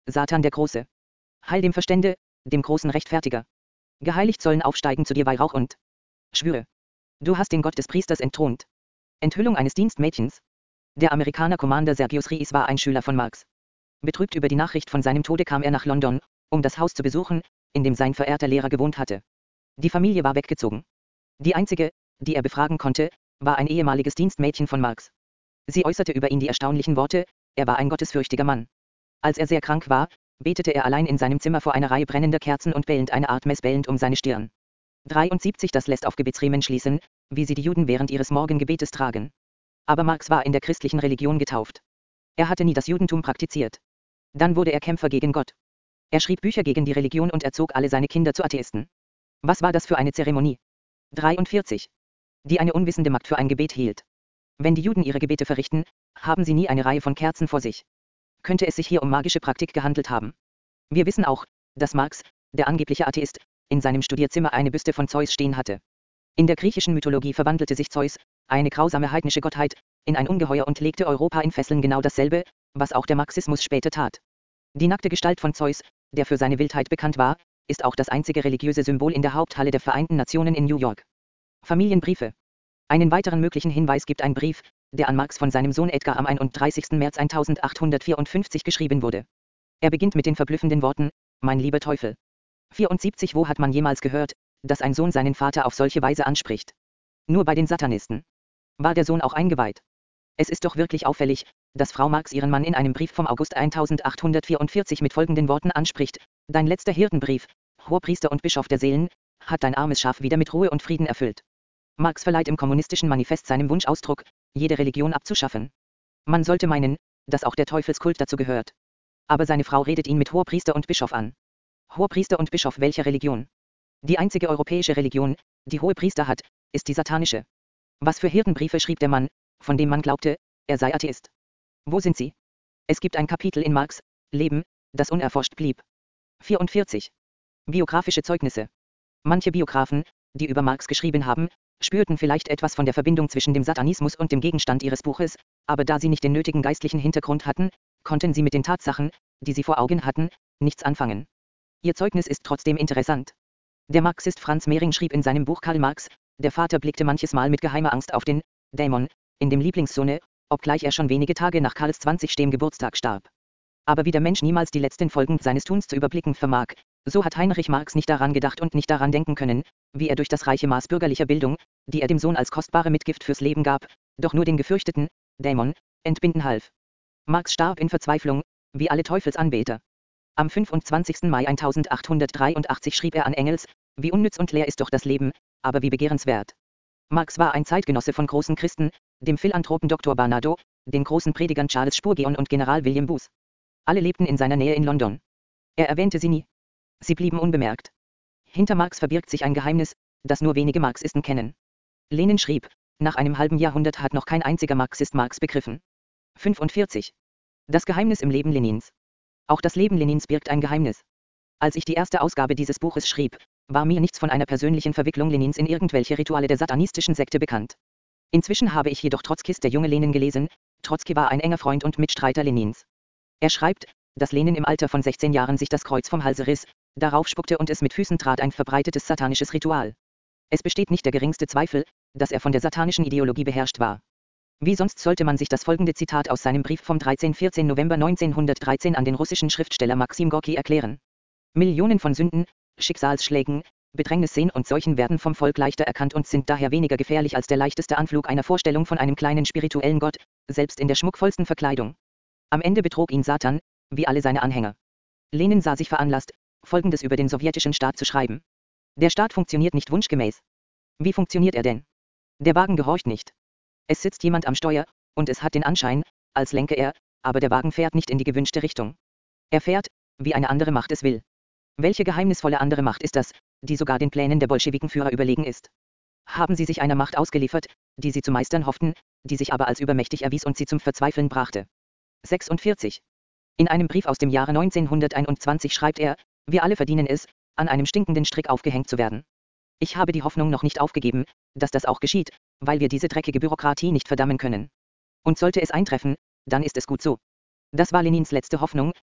Satan der Große. Heil dem Verstände, dem großen Rechtfertiger. Geheiligt sollen aufsteigen zu dir Weihrauch und Schwüre. Du hast den Gott des Priesters entthront. Enthüllung eines Dienstmädchens. Der Amerikaner Commander Sergius Ries war ein Schüler von Marx. Betrübt über die Nachricht von seinem Tode kam er nach London, um das Haus zu besuchen, in dem sein verehrter Lehrer gewohnt hatte. Die Familie war weggezogen. Die einzige, die er befragen konnte, war ein ehemaliges Dienstmädchen von Marx. Sie äußerte über ihn die erstaunlichen Worte: Er war ein gottesfürchtiger Mann. Als er sehr krank war, betete er allein in seinem Zimmer vor einer Reihe brennender Kerzen und bellend eine Art Messbellend um seine Stirn. dreiundsiebzig Das lässt auf Gebetsriemen schließen, wie sie die Juden während ihres Morgengebetes tragen. Aber Marx war in der christlichen Religion getauft. Er hatte nie das Judentum praktiziert. Dann wurde er Kämpfer gegen Gott. Er schrieb Bücher gegen die Religion und erzog alle seine Kinder zu Atheisten. Was war das für eine Zeremonie? dreiundvierzig Die eine unwissende Magd für ein Gebet hielt. Wenn die Juden ihre Gebete verrichten, haben sie nie eine Reihe von Kerzen vor sich. Könnte es sich hier um magische Praktik gehandelt haben? Wir wissen auch, dass Marx, der angebliche Atheist, in seinem Studierzimmer eine Büste von Zeus stehen hatte. In der griechischen Mythologie verwandelte sich Zeus, eine grausame heidnische Gottheit, in ein Ungeheuer und legte Europa in Fesseln, genau dasselbe, was auch der Marxismus später tat. Die nackte Gestalt von Zeus, der für seine Wildheit bekannt war, ist auch das einzige religiöse Symbol in der Haupthalle der Vereinten Nationen in New York. Familienbriefe. Einen weiteren möglichen Hinweis gibt ein Brief, der an Marx von seinem Sohn Edgar am einunddreißigsten März eintausendachthundertvierundfünfzig geschrieben wurde. Er beginnt mit den verblüffenden Worten: Mein lieber Teufel. vierundsiebzig Wo hat man jemals gehört, dass ein Sohn seinen Vater auf solche Weise anspricht? Nur bei den Satanisten. War der Sohn auch eingeweiht? Es ist doch wirklich auffällig, dass Frau Marx ihren Mann in einem Brief vom August eintausendachthundertvierundvierzig mit folgenden Worten anspricht: Dein letzter Hirtenbrief, Hoherpriester und Bischof der Seelen, hat dein armes Schaf wieder mit Ruhe und Frieden erfüllt. Marx verleiht im kommunistischen Manifest seinem Wunsch Ausdruck, jede Religion abzuschaffen. Man sollte meinen, dass auch der Teufelskult dazu gehört. Aber seine Frau redet ihn mit Hoherpriester und Bischof an. Hoherpriester und Bischof welcher Religion? Die einzige europäische Religion, die Hohepriester hat, ist die satanische. Was für Hirtenbriefe schrieb der Mann, von dem man glaubte, er sei Atheist? Wo sind sie? Es gibt ein Kapitel in Marx' Leben, das unerforscht blieb. vierundvierzig Biografische Zeugnisse. Manche Biografen, die über Marx geschrieben haben, spürten vielleicht etwas von der Verbindung zwischen dem Satanismus und dem Gegenstand ihres Buches, aber da sie nicht den nötigen geistlichen Hintergrund hatten, konnten sie mit den Tatsachen, die sie vor Augen hatten, nichts anfangen. Ihr Zeugnis ist trotzdem interessant. Der Marxist Franz Mehring schrieb in seinem Buch Karl Marx: Der Vater blickte manches Mal mit geheimer Angst auf den Dämon in dem Lieblingssohne, obgleich er schon wenige Tage nach Karls zwanzigsten Geburtstag starb. Aber wie der Mensch niemals die letzten Folgen seines Tuns zu überblicken vermag, so hat Heinrich Marx nicht daran gedacht und nicht daran denken können, wie er durch das reiche Maß bürgerlicher Bildung, die er dem Sohn als kostbare Mitgift fürs Leben gab, doch nur den gefürchteten Dämon entbinden half. Marx starb in Verzweiflung, wie alle Teufelsanbeter. Am fünfundzwanzigsten Mai eintausendachthundertdreiundachtzig schrieb er an Engels: Wie unnütz und leer ist doch das Leben, aber wie begehrenswert. Marx war ein Zeitgenosse von großen Christen, dem Philanthropen Doktor Barnardo, den großen Predigern Charles Spurgeon und General William Booth. Alle lebten in seiner Nähe in London. Er erwähnte sie nie. Sie blieben unbemerkt. Hinter Marx verbirgt sich ein Geheimnis, das nur wenige Marxisten kennen. Lenin schrieb: Nach einem halben Jahrhundert hat noch kein einziger Marxist Marx begriffen. fünfundvierzig Das Geheimnis im Leben Lenins. Auch das Leben Lenins birgt ein Geheimnis. Als ich die erste Ausgabe dieses Buches schrieb, war mir nichts von einer persönlichen Verwicklung Lenins in irgendwelche Rituale der satanistischen Sekte bekannt. Inzwischen habe ich jedoch Trotzkis Der junge Lenin gelesen. Trotzki war ein enger Freund und Mitstreiter Lenins. Er schreibt, dass Lenin im Alter von sechzehn Jahren sich das Kreuz vom Halse riss, darauf spuckte und es mit Füßen trat, ein verbreitetes satanisches Ritual. Es besteht nicht der geringste Zweifel, dass er von der satanischen Ideologie beherrscht war. Wie sonst sollte man sich das folgende Zitat aus seinem Brief vom dreizehnten vierzehnten November neunzehnhundertdreizehn an den russischen Schriftsteller Maxim Gorki erklären? Millionen von Sünden, Schicksalsschlägen, Bedrängnissen und Seuchen werden vom Volk leichter erkannt und sind daher weniger gefährlich als der leichteste Anflug einer Vorstellung von einem kleinen spirituellen Gott, selbst in der schmuckvollsten Verkleidung. Am Ende betrog ihn Satan, wie alle seine Anhänger. Lenin sah sich veranlasst, Folgendes über den sowjetischen Staat zu schreiben. Der Staat funktioniert nicht wunschgemäß. Wie funktioniert er denn? Der Wagen gehorcht nicht. Es sitzt jemand am Steuer, und es hat den Anschein, als lenke er, aber der Wagen fährt nicht in die gewünschte Richtung. Er fährt, wie eine andere Macht es will. Welche geheimnisvolle andere Macht ist das, die sogar den Plänen der Bolschewikenführer überlegen ist? Haben sie sich einer Macht ausgeliefert, die sie zu meistern hofften, die sich aber als übermächtig erwies und sie zum Verzweifeln brachte? sechsundvierzig In einem Brief aus dem Jahre neunzehnhunderteinundzwanzig schreibt er: Wir alle verdienen es, an einem stinkenden Strick aufgehängt zu werden. Ich habe die Hoffnung noch nicht aufgegeben, dass das auch geschieht, weil wir diese dreckige Bürokratie nicht verdammen können. Und sollte es eintreffen, dann ist es gut so. Das war Lenins letzte Hoffnung,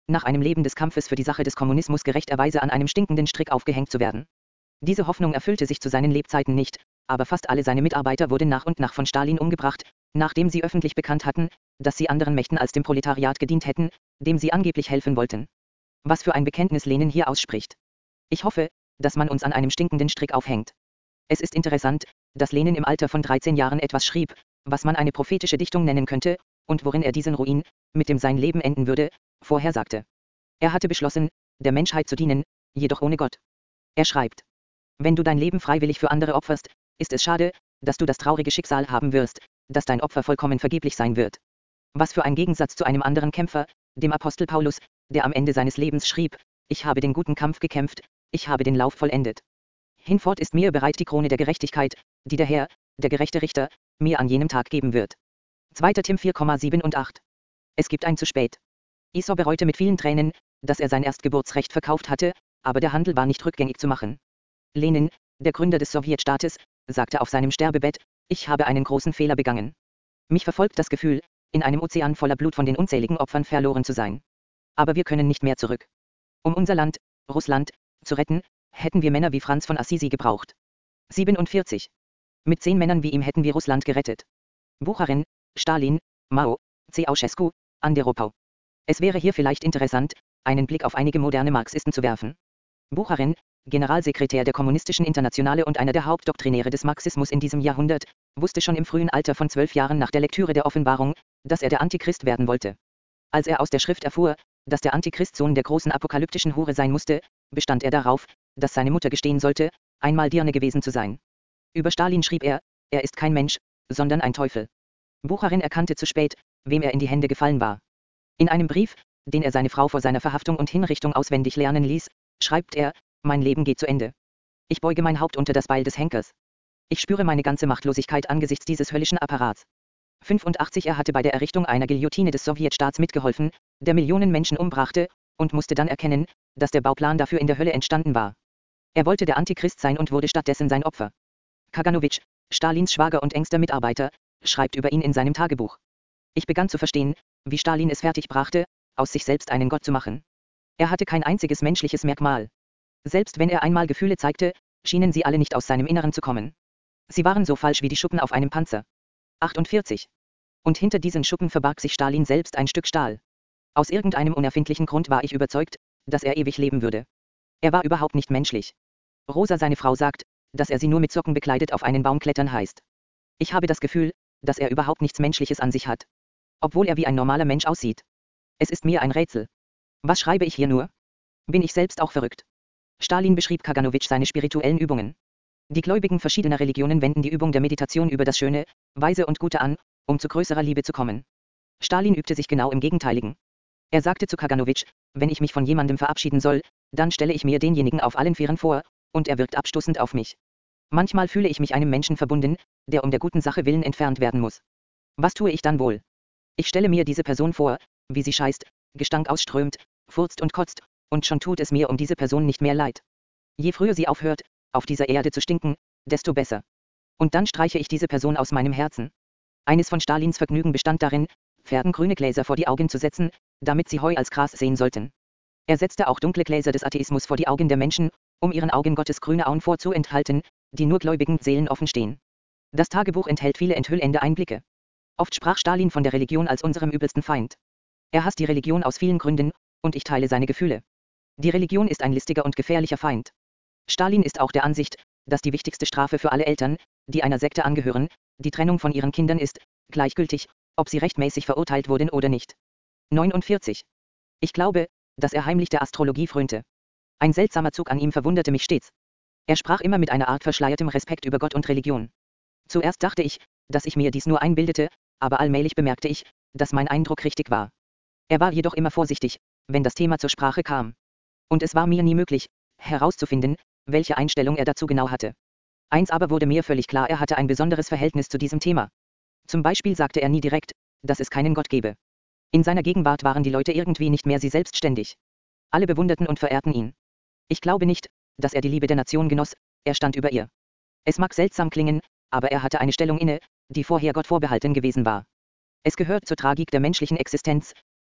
nach einem Leben des Kampfes für die Sache des Kommunismus gerechterweise an einem stinkenden Strick aufgehängt zu werden. Diese Hoffnung erfüllte sich zu seinen Lebzeiten nicht, aber fast alle seine Mitarbeiter wurden nach und nach von Stalin umgebracht, nachdem sie öffentlich bekannt hatten, dass sie anderen Mächten als dem Proletariat gedient hätten, dem sie angeblich helfen wollten. Was für ein Bekenntnis Lenin hier ausspricht. Ich hoffe, dass man uns an einem stinkenden Strick aufhängt. Es ist interessant, dass Lenin im Alter von dreizehn Jahren etwas schrieb, was man eine prophetische Dichtung nennen könnte, und worin er diesen Ruin, mit dem sein Leben enden würde, vorhersagte. Er hatte beschlossen, der Menschheit zu dienen, jedoch ohne Gott. Er schreibt: Wenn du dein Leben freiwillig für andere opferst, ist es schade, dass du das traurige Schicksal haben wirst, dass dein Opfer vollkommen vergeblich sein wird. Was für ein Gegensatz zu einem anderen Kämpfer, dem Apostel Paulus, der am Ende seines Lebens schrieb: Ich habe den guten Kampf gekämpft, ich habe den Lauf vollendet. Hinfort ist mir bereit die Krone der Gerechtigkeit, die der Herr, der gerechte Richter, mir an jenem Tag geben wird. zweiter Tim vier Komma sieben und acht. Es gibt ein zu spät. Esau bereute mit vielen Tränen, dass er sein Erstgeburtsrecht verkauft hatte, aber der Handel war nicht rückgängig zu machen. Lenin, der Gründer des Sowjetstaates, sagte auf seinem Sterbebett: Ich habe einen großen Fehler begangen. Mich verfolgt das Gefühl, in einem Ozean voller Blut von den unzähligen Opfern verloren zu sein. Aber wir können nicht mehr zurück. Um unser Land, Russland, zu retten, hätten wir Männer wie Franz von Assisi gebraucht. siebenundvierzig. Mit zehn Männern wie ihm hätten wir Russland gerettet. Bucharin, Stalin, Mao, Ceausescu, Andropov. Es wäre hier vielleicht interessant, einen Blick auf einige moderne Marxisten zu werfen. Bucharin, Generalsekretär der Kommunistischen Internationale und einer der Hauptdoktrinäre des Marxismus in diesem Jahrhundert, wusste schon im frühen Alter von zwölf Jahren nach der Lektüre der Offenbarung, dass er der Antichrist werden wollte. Als er aus der Schrift erfuhr, dass der Antichrist Sohn der großen apokalyptischen Hure sein musste, bestand er darauf, dass seine Mutter gestehen sollte, einmal Dirne gewesen zu sein. Über Stalin schrieb er: Er ist kein Mensch, sondern ein Teufel. Bucharin erkannte zu spät, wem er in die Hände gefallen war. In einem Brief, den er seine Frau vor seiner Verhaftung und Hinrichtung auswendig lernen ließ, schreibt er: Mein Leben geht zu Ende. Ich beuge mein Haupt unter das Beil des Henkers. Ich spüre meine ganze Machtlosigkeit angesichts dieses höllischen Apparats. fünfundachtzig Er hatte bei der Errichtung einer Guillotine des Sowjetstaats mitgeholfen, der Millionen Menschen umbrachte, und musste dann erkennen, dass der Bauplan dafür in der Hölle entstanden war. Er wollte der Antichrist sein und wurde stattdessen sein Opfer. Kaganowitsch, Stalins Schwager und engster Mitarbeiter, schreibt über ihn in seinem Tagebuch: Ich begann zu verstehen, wie Stalin es fertigbrachte, aus sich selbst einen Gott zu machen. Er hatte kein einziges menschliches Merkmal. Selbst wenn er einmal Gefühle zeigte, schienen sie alle nicht aus seinem Inneren zu kommen. Sie waren so falsch wie die Schuppen auf einem Panzer. achtundvierzig. Und hinter diesen Schuppen verbarg sich Stalin selbst ein Stück Stahl. Aus irgendeinem unerfindlichen Grund war ich überzeugt, dass er ewig leben würde. Er war überhaupt nicht menschlich. Rosa, seine Frau, sagt, dass er sie nur mit Socken bekleidet auf einen Baum klettern heißt. Ich habe das Gefühl, dass er überhaupt nichts Menschliches an sich hat. Obwohl er wie ein normaler Mensch aussieht. Es ist mir ein Rätsel. Was schreibe ich hier nur? Bin ich selbst auch verrückt? Stalin beschrieb Kaganowitsch seine spirituellen Übungen. Die Gläubigen verschiedener Religionen wenden die Übung der Meditation über das Schöne, Weise und Gute an, um zu größerer Liebe zu kommen. Stalin übte sich genau im Gegenteiligen. Er sagte zu Kaganowitsch: Wenn ich mich von jemandem verabschieden soll, dann stelle ich mir denjenigen auf allen Vieren vor, und er wirkt abstoßend auf mich. Manchmal fühle ich mich einem Menschen verbunden, der um der guten Sache willen entfernt werden muss. Was tue ich dann wohl? Ich stelle mir diese Person vor, wie sie scheißt, Gestank ausströmt, furzt und kotzt, und schon tut es mir um diese Person nicht mehr leid. Je früher sie aufhört, auf dieser Erde zu stinken, desto besser. Und dann streiche ich diese Person aus meinem Herzen. Eines von Stalins Vergnügen bestand darin, Pferden grüne Gläser vor die Augen zu setzen, damit sie Heu als Gras sehen sollten. Er setzte auch dunkle Gläser des Atheismus vor die Augen der Menschen, um ihren Augen Gottes grüne Auen vorzuenthalten, die nur gläubigen Seelen offen stehen. Das Tagebuch enthält viele enthüllende Einblicke. Oft sprach Stalin von der Religion als unserem übelsten Feind. Er hasst die Religion aus vielen Gründen, und ich teile seine Gefühle. Die Religion ist ein listiger und gefährlicher Feind. Stalin ist auch der Ansicht, dass die wichtigste Strafe für alle Eltern, die einer Sekte angehören, die Trennung von ihren Kindern ist, gleichgültig, ob sie rechtmäßig verurteilt wurden oder nicht. neunundvierzig. Ich glaube, dass er heimlich der Astrologie frönte. Ein seltsamer Zug an ihm verwunderte mich stets. Er sprach immer mit einer Art verschleiertem Respekt über Gott und Religion. Zuerst dachte ich, dass ich mir dies nur einbildete, aber allmählich bemerkte ich, dass mein Eindruck richtig war. Er war jedoch immer vorsichtig, wenn das Thema zur Sprache kam. Und es war mir nie möglich, herauszufinden, welche Einstellung er dazu genau hatte. Eins aber wurde mir völlig klar: er hatte ein besonderes Verhältnis zu diesem Thema. Zum Beispiel sagte er nie direkt, dass es keinen Gott gebe. In seiner Gegenwart waren die Leute irgendwie nicht mehr sie selbst ständig. Alle bewunderten und verehrten ihn. Ich glaube nicht, dass er die Liebe der Nation genoss, er stand über ihr. Es mag seltsam klingen, aber er hatte eine Stellung inne, die vorher Gott vorbehalten gewesen war. Es gehört zur Tragik der menschlichen Existenz,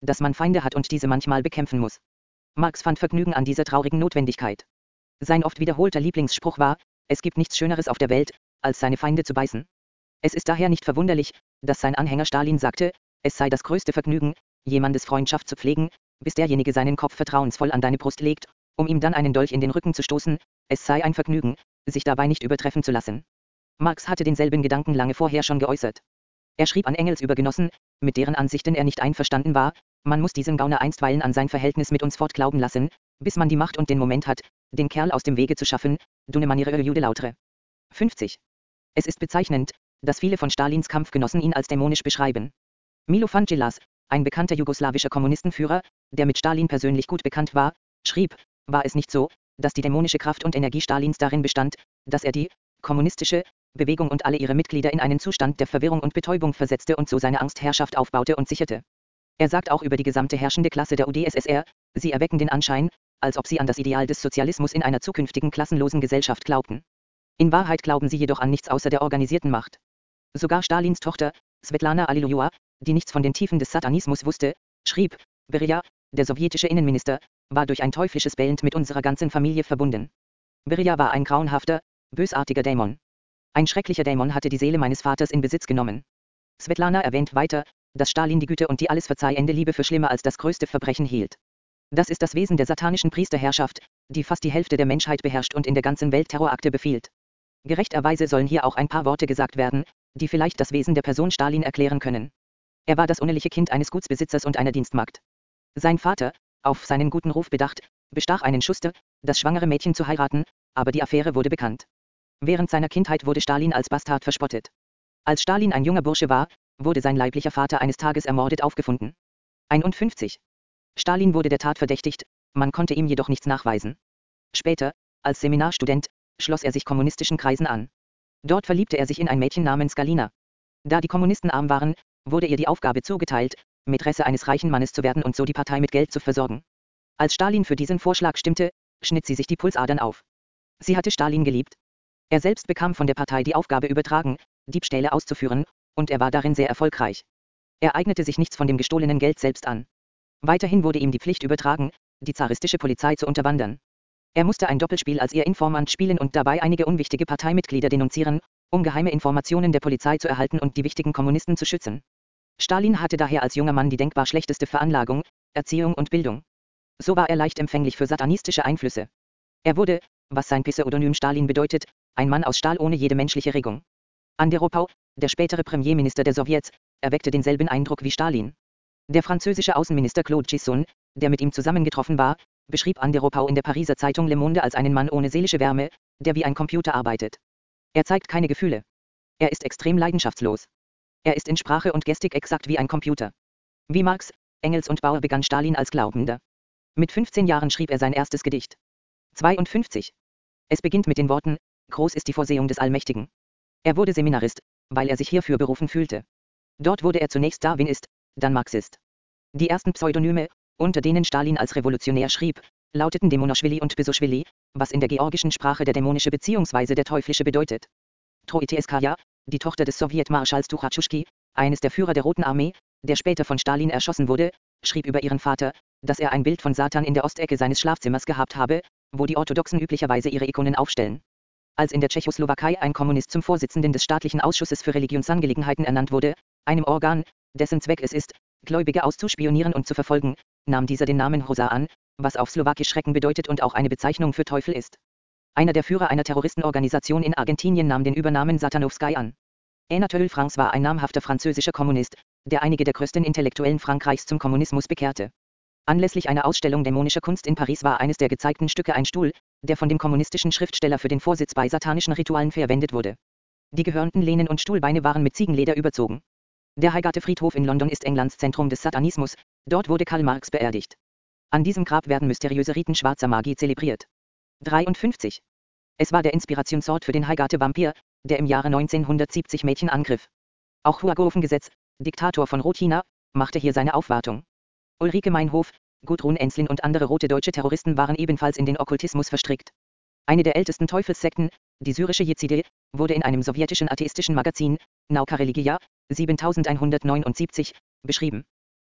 dass man Feinde hat und diese manchmal bekämpfen muss. Marx fand Vergnügen an dieser traurigen Notwendigkeit. Sein oft wiederholter Lieblingsspruch war, es gibt nichts Schöneres auf der Welt, als seine Feinde zu beißen. Es ist daher nicht verwunderlich, dass sein Anhänger Stalin sagte, es sei das größte Vergnügen, jemandes Freundschaft zu pflegen, bis derjenige seinen Kopf vertrauensvoll an deine Brust legt, um ihm dann einen Dolch in den Rücken zu stoßen, es sei ein Vergnügen, sich dabei nicht übertreffen zu lassen. Marx hatte denselben Gedanken lange vorher schon geäußert. Er schrieb an Engels über Genossen, mit deren Ansichten er nicht einverstanden war, man muss diesen Gauner einstweilen an sein Verhältnis mit uns fortglauben lassen, bis man die Macht und den Moment hat, den Kerl aus dem Wege zu schaffen, dune maniere Jude lautre. fünfzig. Es ist bezeichnend, dass viele von Stalins Kampfgenossen ihn als dämonisch beschreiben. Milo Vangelas, ein bekannter jugoslawischer Kommunistenführer, der mit Stalin persönlich gut bekannt war, schrieb, war es nicht so, dass die dämonische Kraft und Energie Stalins darin bestand, dass er die kommunistische Bewegung und alle ihre Mitglieder in einen Zustand der Verwirrung und Betäubung versetzte und so seine Angstherrschaft aufbaute und sicherte. Er sagt auch über die gesamte herrschende Klasse der U D S S R, sie erwecken den Anschein, als ob sie an das Ideal des Sozialismus in einer zukünftigen klassenlosen Gesellschaft glaubten. In Wahrheit glauben sie jedoch an nichts außer der organisierten Macht. Sogar Stalins Tochter, Svetlana Allilujah, die nichts von den Tiefen des Satanismus wusste, schrieb, Berija, der sowjetische Innenminister, war durch ein teuflisches Band mit unserer ganzen Familie verbunden. Berija war ein grauenhafter, bösartiger Dämon. Ein schrecklicher Dämon hatte die Seele meines Vaters in Besitz genommen. Svetlana erwähnt weiter, dass Stalin die Güte und die alles verzeihende Liebe für schlimmer als das größte Verbrechen hielt. Das ist das Wesen der satanischen Priesterherrschaft, die fast die Hälfte der Menschheit beherrscht und in der ganzen Welt Terrorakte befiehlt. Gerechterweise sollen hier auch ein paar Worte gesagt werden, die vielleicht das Wesen der Person Stalin erklären können. Er war das uneheliche Kind eines Gutsbesitzers und einer Dienstmagd. Sein Vater, auf seinen guten Ruf bedacht, bestach einen Schuster, das schwangere Mädchen zu heiraten, aber die Affäre wurde bekannt. Während seiner Kindheit wurde Stalin als Bastard verspottet. Als Stalin ein junger Bursche war, wurde sein leiblicher Vater eines Tages ermordet aufgefunden. einundfünfzig. Stalin wurde der Tat verdächtigt, man konnte ihm jedoch nichts nachweisen. Später, als Seminarstudent, schloss er sich kommunistischen Kreisen an. Dort verliebte er sich in ein Mädchen namens Galina. Da die Kommunisten arm waren, wurde ihr die Aufgabe zugeteilt, Mätresse eines reichen Mannes zu werden und so die Partei mit Geld zu versorgen. Als Stalin für diesen Vorschlag stimmte, schnitt sie sich die Pulsadern auf. Sie hatte Stalin geliebt. Er selbst bekam von der Partei die Aufgabe übertragen, Diebstähle auszuführen, und er war darin sehr erfolgreich. Er eignete sich nichts von dem gestohlenen Geld selbst an. Weiterhin wurde ihm die Pflicht übertragen, die zaristische Polizei zu unterwandern. Er musste ein Doppelspiel als ihr Informant spielen und dabei einige unwichtige Parteimitglieder denunzieren, um geheime Informationen der Polizei zu erhalten und die wichtigen Kommunisten zu schützen. Stalin hatte daher als junger Mann die denkbar schlechteste Veranlagung, Erziehung und Bildung. So war er leicht empfänglich für satanistische Einflüsse. Er wurde, was sein Pseudonym Stalin bedeutet, ein Mann aus Stahl ohne jede menschliche Regung. Andropov, der spätere Premierminister der Sowjets, erweckte denselben Eindruck wie Stalin. Der französische Außenminister Claude Gisson, der mit ihm zusammengetroffen war, beschrieb Andropov in der Pariser Zeitung Le Monde als einen Mann ohne seelische Wärme, der wie ein Computer arbeitet. Er zeigt keine Gefühle. Er ist extrem leidenschaftslos. Er ist in Sprache und Gestik exakt wie ein Computer. Wie Marx, Engels und Bauer begann Stalin als Glaubender. Mit fünfzehn Jahren schrieb er sein erstes Gedicht. zweiundfünfzig. Es beginnt mit den Worten, groß ist die Vorsehung des Allmächtigen. Er wurde Seminarist, weil er sich hierfür berufen fühlte. Dort wurde er zunächst Darwinist, dann Marxist. Die ersten Pseudonyme, unter denen Stalin als Revolutionär schrieb, lauteten Dämonoschwili und Besoschwili, was in der georgischen Sprache der dämonische bzw. der teuflische bedeutet. Troitieskaja, die Tochter des Sowjetmarschalls Tuchatschewski, eines der Führer der Roten Armee, der später von Stalin erschossen wurde, schrieb über ihren Vater, dass er ein Bild von Satan in der Ostecke seines Schlafzimmers gehabt habe, wo die Orthodoxen üblicherweise ihre Ikonen aufstellen. Als in der Tschechoslowakei ein Kommunist zum Vorsitzenden des staatlichen Ausschusses für Religionsangelegenheiten ernannt wurde, einem Organ, dessen Zweck es ist, Gläubige auszuspionieren und zu verfolgen, nahm dieser den Namen Hosa an, was auf Slowakisch Schrecken bedeutet und auch eine Bezeichnung für Teufel ist. Einer der Führer einer Terroristenorganisation in Argentinien nahm den Übernamen Satanovsky an. Anatole France war ein namhafter französischer Kommunist, der einige der größten Intellektuellen Frankreichs zum Kommunismus bekehrte. Anlässlich einer Ausstellung dämonischer Kunst in Paris war eines der gezeigten Stücke ein Stuhl, der von dem kommunistischen Schriftsteller für den Vorsitz bei satanischen Ritualen verwendet wurde. Die gehörnten Lehnen und Stuhlbeine waren mit Ziegenleder überzogen. Der Highgate-Friedhof in London ist Englands Zentrum des Satanismus, dort wurde Karl Marx beerdigt. An diesem Grab werden mysteriöse Riten schwarzer Magie zelebriert. dreiundfünfzig. Es war der Inspirationsort für den Highgate-Vampir, der im Jahre neunzehnhundertsiebzig Mädchen angriff. Auch Huagofen-Gesetz, Diktator von Rotchina, machte hier seine Aufwartung. Ulrike Meinhof, Gudrun Enslin und andere rote deutsche Terroristen waren ebenfalls in den Okkultismus verstrickt. Eine der ältesten Teufelssekten, die syrische Jezideh, wurde in einem sowjetischen atheistischen Magazin, Nauka Religia, siebentausendeinhundertneunundsiebzig, beschrieben.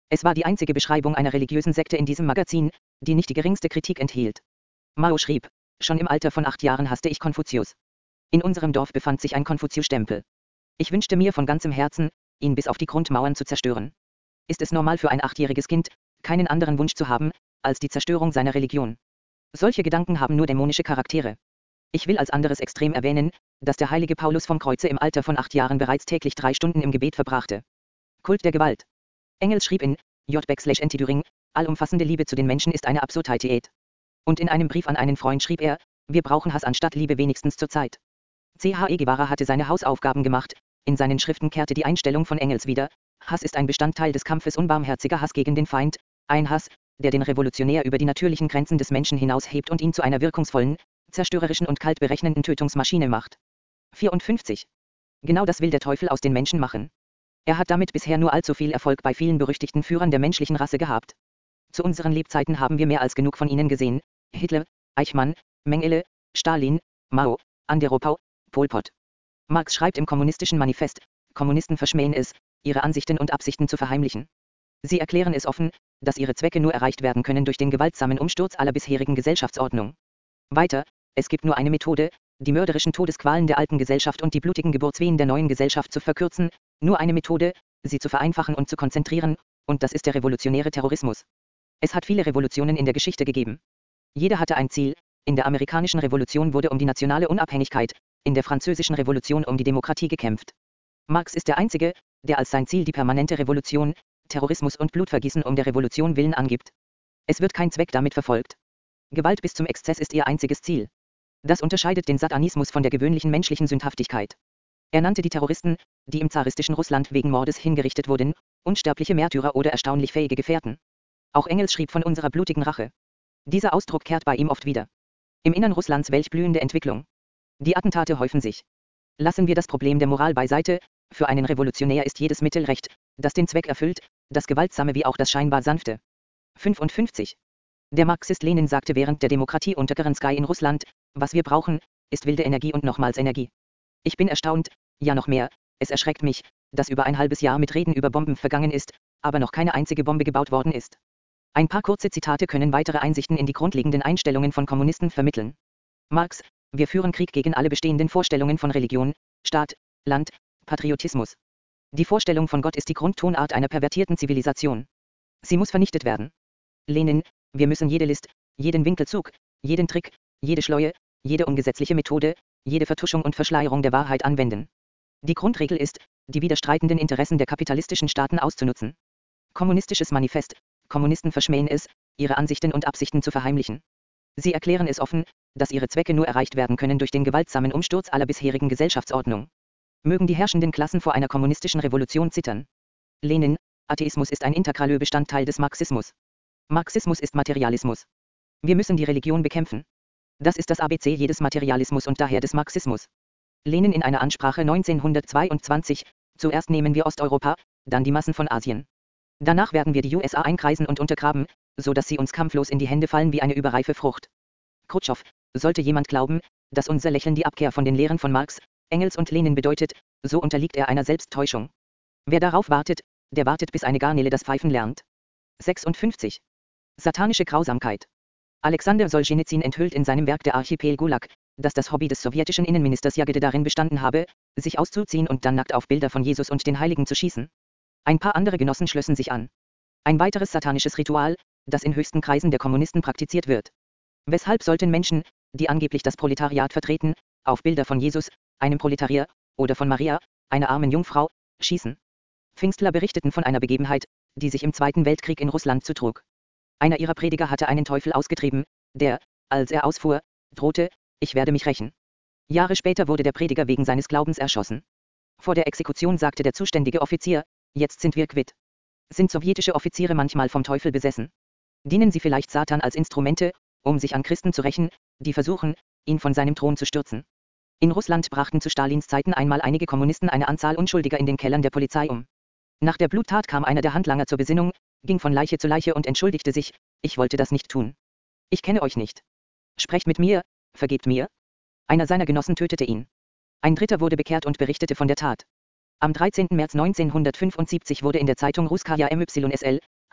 Es war die einzige Beschreibung einer religiösen Sekte in diesem Magazin, die nicht die geringste Kritik enthielt. Mao schrieb, schon im Alter von acht Jahren hasste ich Konfuzius. In unserem Dorf befand sich ein Konfuzius-Stempel. Ich wünschte mir von ganzem Herzen, ihn bis auf die Grundmauern zu zerstören. Ist es normal für ein achtjähriges Kind, keinen anderen Wunsch zu haben, als die Zerstörung seiner Religion? Solche Gedanken haben nur dämonische Charaktere. Ich will als anderes Extrem erwähnen, dass der heilige Paulus vom Kreuze im Alter von acht Jahren bereits täglich drei Stunden im Gebet verbrachte. Kult der Gewalt. Engels schrieb in J-Enti-Düring, allumfassende Liebe zu den Menschen ist eine Absurdität. Und in einem Brief an einen Freund schrieb er, wir brauchen Hass anstatt Liebe wenigstens zur Zeit. C H. Guevara hatte seine Hausaufgaben gemacht, in seinen Schriften kehrte die Einstellung von Engels wieder, Hass ist ein Bestandteil des Kampfes, unbarmherziger Hass gegen den Feind, ein Hass, der den Revolutionär über die natürlichen Grenzen des Menschen hinaushebt und ihn zu einer wirkungsvollen, zerstörerischen und kalt berechnenden Tötungsmaschine macht. vierundfünfzig. Genau das will der Teufel aus den Menschen machen. Er hat damit bisher nur allzu viel Erfolg bei vielen berüchtigten Führern der menschlichen Rasse gehabt. Zu unseren Lebzeiten haben wir mehr als genug von ihnen gesehen, Hitler, Eichmann, Mengele, Stalin, Mao, Anderopau, Pol Pot. Marx schreibt im Kommunistischen Manifest, Kommunisten verschmähen es, ihre Ansichten und Absichten zu verheimlichen. Sie erklären es offen, dass ihre Zwecke nur erreicht werden können durch den gewaltsamen Umsturz aller bisherigen Gesellschaftsordnung. Weiter, es gibt nur eine Methode, die mörderischen Todesqualen der alten Gesellschaft und die blutigen Geburtswehen der neuen Gesellschaft zu verkürzen, nur eine Methode, sie zu vereinfachen und zu konzentrieren, und das ist der revolutionäre Terrorismus. Es hat viele Revolutionen in der Geschichte gegeben. Jeder hatte ein Ziel, in der amerikanischen Revolution wurde um die nationale Unabhängigkeit, in der französischen Revolution um die Demokratie gekämpft. Marx ist der Einzige, der als sein Ziel die permanente Revolution, Terrorismus und Blutvergießen um der Revolution willen angibt. Es wird kein Zweck damit verfolgt. Gewalt bis zum Exzess ist ihr einziges Ziel. Das unterscheidet den Satanismus von der gewöhnlichen menschlichen Sündhaftigkeit. Er nannte die Terroristen, die im zaristischen Russland wegen Mordes hingerichtet wurden, unsterbliche Märtyrer oder erstaunlich fähige Gefährten. Auch Engels schrieb von unserer blutigen Rache. Dieser Ausdruck kehrt bei ihm oft wieder. Im Innern Russlands welch blühende Entwicklung. Die Attentate häufen sich. Lassen wir das Problem der Moral beiseite, für einen Revolutionär ist jedes Mittel recht, das den Zweck erfüllt, das Gewaltsame wie auch das scheinbar Sanfte. fünfundfünfzig. Der Marxist Lenin sagte während der Demokratie unter Kerensky in Russland, was wir brauchen, ist wilde Energie und nochmals Energie. Ich bin erstaunt, ja noch mehr, es erschreckt mich, dass über ein halbes Jahr mit Reden über Bomben vergangen ist, aber noch keine einzige Bombe gebaut worden ist. Ein paar kurze Zitate können weitere Einsichten in die grundlegenden Einstellungen von Kommunisten vermitteln. Marx, wir führen Krieg gegen alle bestehenden Vorstellungen von Religion, Staat, Land, Patriotismus. Die Vorstellung von Gott ist die Grundtonart einer pervertierten Zivilisation. Sie muss vernichtet werden. Lenin, wir müssen jede List, jeden Winkelzug, jeden Trick, jede Schleue, jede ungesetzliche Methode, jede Vertuschung und Verschleierung der Wahrheit anwenden. Die Grundregel ist, die widerstreitenden Interessen der kapitalistischen Staaten auszunutzen. Kommunistisches Manifest, Kommunisten verschmähen es, ihre Ansichten und Absichten zu verheimlichen. Sie erklären es offen, dass ihre Zwecke nur erreicht werden können durch den gewaltsamen Umsturz aller bisherigen Gesellschaftsordnung. Mögen die herrschenden Klassen vor einer kommunistischen Revolution zittern. Lenin, Atheismus ist ein integraler Bestandteil des Marxismus. Marxismus ist Materialismus. Wir müssen die Religion bekämpfen. Das ist das A B C jedes Materialismus und daher des Marxismus. Lenin in einer Ansprache neunzehnhundertzweiundzwanzig, zuerst nehmen wir Osteuropa, dann die Massen von Asien. Danach werden wir die U S A einkreisen und untergraben, so dass sie uns kampflos in die Hände fallen wie eine überreife Frucht. Khrushchev, sollte jemand glauben, dass unser Lächeln die Abkehr von den Lehren von Marx, Engels und Lenin bedeutet, so unterliegt er einer Selbsttäuschung. Wer darauf wartet, der wartet bis eine Garnele das Pfeifen lernt. sechsundfünfzig. Satanische Grausamkeit. Alexander Solschenizyn enthüllt in seinem Werk Der Archipel Gulag, dass das Hobby des sowjetischen Innenministers Jagede darin bestanden habe, sich auszuziehen und dann nackt auf Bilder von Jesus und den Heiligen zu schießen. Ein paar andere Genossen schlössen sich an. Ein weiteres satanisches Ritual, das in höchsten Kreisen der Kommunisten praktiziert wird. Weshalb sollten Menschen, die angeblich das Proletariat vertreten, auf Bilder von Jesus, einem Proletarier, oder von Maria, einer armen Jungfrau, schießen? Pfingstler berichteten von einer Begebenheit, die sich im Zweiten Weltkrieg in Russland zutrug. Einer ihrer Prediger hatte einen Teufel ausgetrieben, der, als er ausfuhr, drohte, ich werde mich rächen. Jahre später wurde der Prediger wegen seines Glaubens erschossen. Vor der Exekution sagte der zuständige Offizier, jetzt sind wir quitt. Sind sowjetische Offiziere manchmal vom Teufel besessen? Dienen sie vielleicht Satan als Instrumente, um sich an Christen zu rächen, die versuchen, ihn von seinem Thron zu stürzen? In Russland brachten zu Stalins Zeiten einmal einige Kommunisten eine Anzahl Unschuldiger in den Kellern der Polizei um. Nach der Bluttat kam einer der Handlanger zur Besinnung, ging von Leiche zu Leiche und entschuldigte sich, ich wollte das nicht tun. Ich kenne euch nicht. Sprecht mit mir, vergebt mir. Einer seiner Genossen tötete ihn. Ein dritter wurde bekehrt und berichtete von der Tat. Am dreizehnten März neunzehnhundertfünfundsiebzig wurde in der Zeitung Russkaya M Y S L,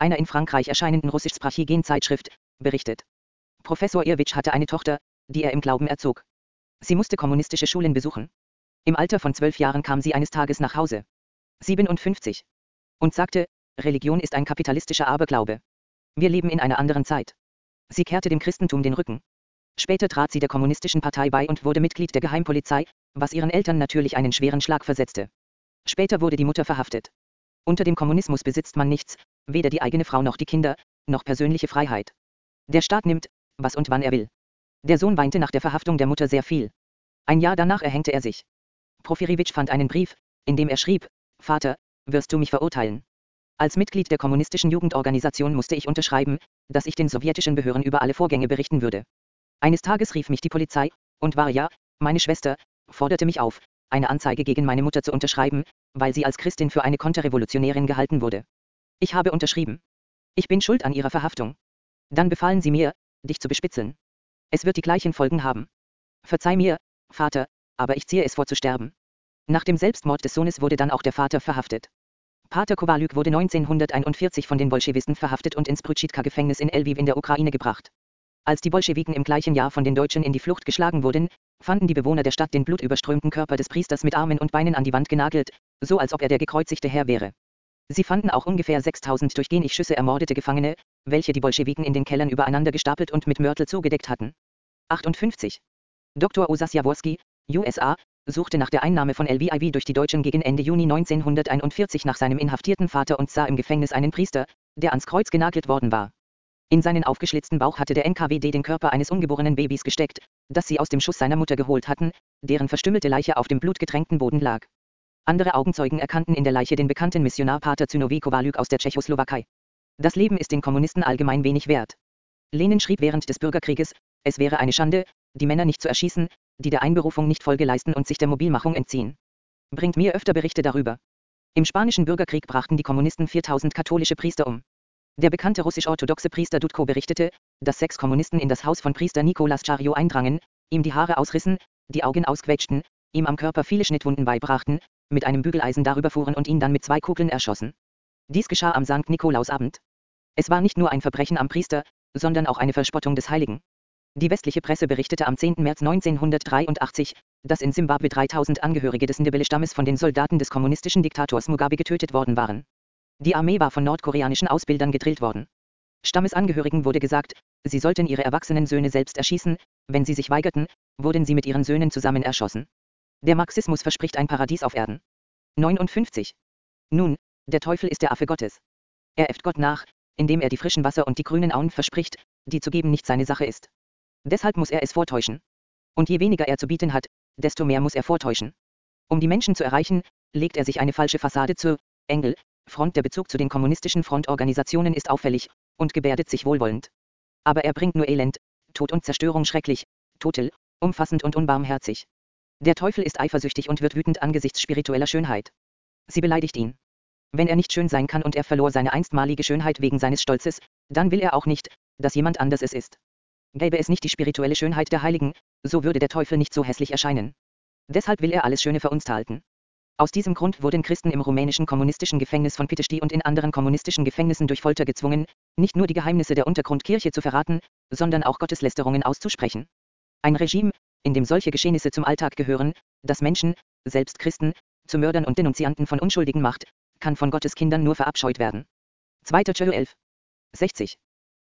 einer in Frankreich erscheinenden russischsprachigen Zeitschrift, berichtet. Professor Irwitsch hatte eine Tochter, die er im Glauben erzog. Sie musste kommunistische Schulen besuchen. Im Alter von zwölf Jahren kam sie eines Tages nach Hause. siebenundfünfzig. Und sagte, Religion ist ein kapitalistischer Aberglaube. Wir leben in einer anderen Zeit. Sie kehrte dem Christentum den Rücken. Später trat sie der kommunistischen Partei bei und wurde Mitglied der Geheimpolizei, was ihren Eltern natürlich einen schweren Schlag versetzte. Später wurde die Mutter verhaftet. Unter dem Kommunismus besitzt man nichts, weder die eigene Frau noch die Kinder, noch persönliche Freiheit. Der Staat nimmt, was und wann er will. Der Sohn weinte nach der Verhaftung der Mutter sehr viel. Ein Jahr danach erhängte er sich. Porfirjewitsch fand einen Brief, in dem er schrieb, Vater, wirst du mich verurteilen? Als Mitglied der kommunistischen Jugendorganisation musste ich unterschreiben, dass ich den sowjetischen Behörden über alle Vorgänge berichten würde. Eines Tages rief mich die Polizei, und Varja, meine Schwester, forderte mich auf, eine Anzeige gegen meine Mutter zu unterschreiben, weil sie als Christin für eine Konterrevolutionärin gehalten wurde. Ich habe unterschrieben. Ich bin schuld an ihrer Verhaftung. Dann befahlen sie mir, dich zu bespitzeln. Es wird die gleichen Folgen haben. Verzeih mir, Vater, aber ich ziehe es vor zu sterben. Nach dem Selbstmord des Sohnes wurde dann auch der Vater verhaftet. Pater Kowaluk wurde neunzehnhunderteinundvierzig von den Bolschewisten verhaftet und ins Prutschika-Gefängnis in Lviv in der Ukraine gebracht. Als die Bolschewiken im gleichen Jahr von den Deutschen in die Flucht geschlagen wurden, fanden die Bewohner der Stadt den blutüberströmten Körper des Priesters mit Armen und Beinen an die Wand genagelt, so als ob er der gekreuzigte Herr wäre. Sie fanden auch ungefähr sechstausend durch Genichschüsse ermordete Gefangene, welche die Bolschewiken in den Kellern übereinander gestapelt und mit Mörtel zugedeckt hatten. achtundfünfzig. Doktor Osas Jaworski, U S A, suchte nach der Einnahme von Lviv durch die Deutschen gegen Ende Juni neunzehnhunderteinundvierzig nach seinem inhaftierten Vater und sah im Gefängnis einen Priester, der ans Kreuz genagelt worden war. In seinen aufgeschlitzten Bauch hatte der N K W D den Körper eines ungeborenen Babys gesteckt, das sie aus dem Schuss seiner Mutter geholt hatten, deren verstümmelte Leiche auf dem blutgetränkten Boden lag. Andere Augenzeugen erkannten in der Leiche den bekannten Missionar Pater Zynowi Kowaluk aus der Tschechoslowakei. Das Leben ist den Kommunisten allgemein wenig wert. Lenin schrieb während des Bürgerkrieges, es wäre eine Schande, die Männer nicht zu erschießen, die der Einberufung nicht Folge leisten und sich der Mobilmachung entziehen. Bringt mir öfter Berichte darüber. Im spanischen Bürgerkrieg brachten die Kommunisten viertausend katholische Priester um. Der bekannte russisch-orthodoxe Priester Dudko berichtete, dass sechs Kommunisten in das Haus von Priester Nikolas Chario eindrangen, ihm die Haare ausrissen, die Augen ausquetschten, ihm am Körper viele Schnittwunden beibrachten, mit einem Bügeleisen darüber fuhren und ihn dann mit zwei Kugeln erschossen. Dies geschah am Sankt Nikolausabend. Es war nicht nur ein Verbrechen am Priester, sondern auch eine Verspottung des Heiligen. Die westliche Presse berichtete am zehnten März neunzehnhundertdreiundachtzig, dass in Simbabwe dreitausend Angehörige des Ndebele-Stammes von den Soldaten des kommunistischen Diktators Mugabe getötet worden waren. Die Armee war von nordkoreanischen Ausbildern gedrillt worden. Stammesangehörigen wurde gesagt, sie sollten ihre erwachsenen Söhne selbst erschießen, wenn sie sich weigerten, wurden sie mit ihren Söhnen zusammen erschossen. Der Marxismus verspricht ein Paradies auf Erden. neunundfünfzig. Nun, der Teufel ist der Affe Gottes. Er äfft Gott nach, indem er die frischen Wasser und die grünen Auen verspricht, die zu geben nicht seine Sache ist. Deshalb muss er es vortäuschen. Und je weniger er zu bieten hat, desto mehr muss er vortäuschen. Um die Menschen zu erreichen, legt er sich eine falsche Fassade zur Engel, Front. Der Bezug zu den kommunistischen Frontorganisationen ist auffällig und gebärdet sich wohlwollend. Aber er bringt nur Elend, Tod und Zerstörung schrecklich, total, umfassend und unbarmherzig. Der Teufel ist eifersüchtig und wird wütend angesichts spiritueller Schönheit. Sie beleidigt ihn. Wenn er nicht schön sein kann und er verlor seine einstmalige Schönheit wegen seines Stolzes, dann will er auch nicht, dass jemand anders es ist. Gäbe es nicht die spirituelle Schönheit der Heiligen, so würde der Teufel nicht so hässlich erscheinen. Deshalb will er alles Schöne verunstalten. Aus diesem Grund wurden Christen im rumänischen kommunistischen Gefängnis von Pitești und in anderen kommunistischen Gefängnissen durch Folter gezwungen, nicht nur die Geheimnisse der Untergrundkirche zu verraten, sondern auch Gotteslästerungen auszusprechen. Ein Regime, in dem solche Geschehnisse zum Alltag gehören, das Menschen, selbst Christen, zu Mördern und Denunzianten von Unschuldigen macht, kann von Gottes Kindern nur verabscheut werden. zweiter. elf. sechzig.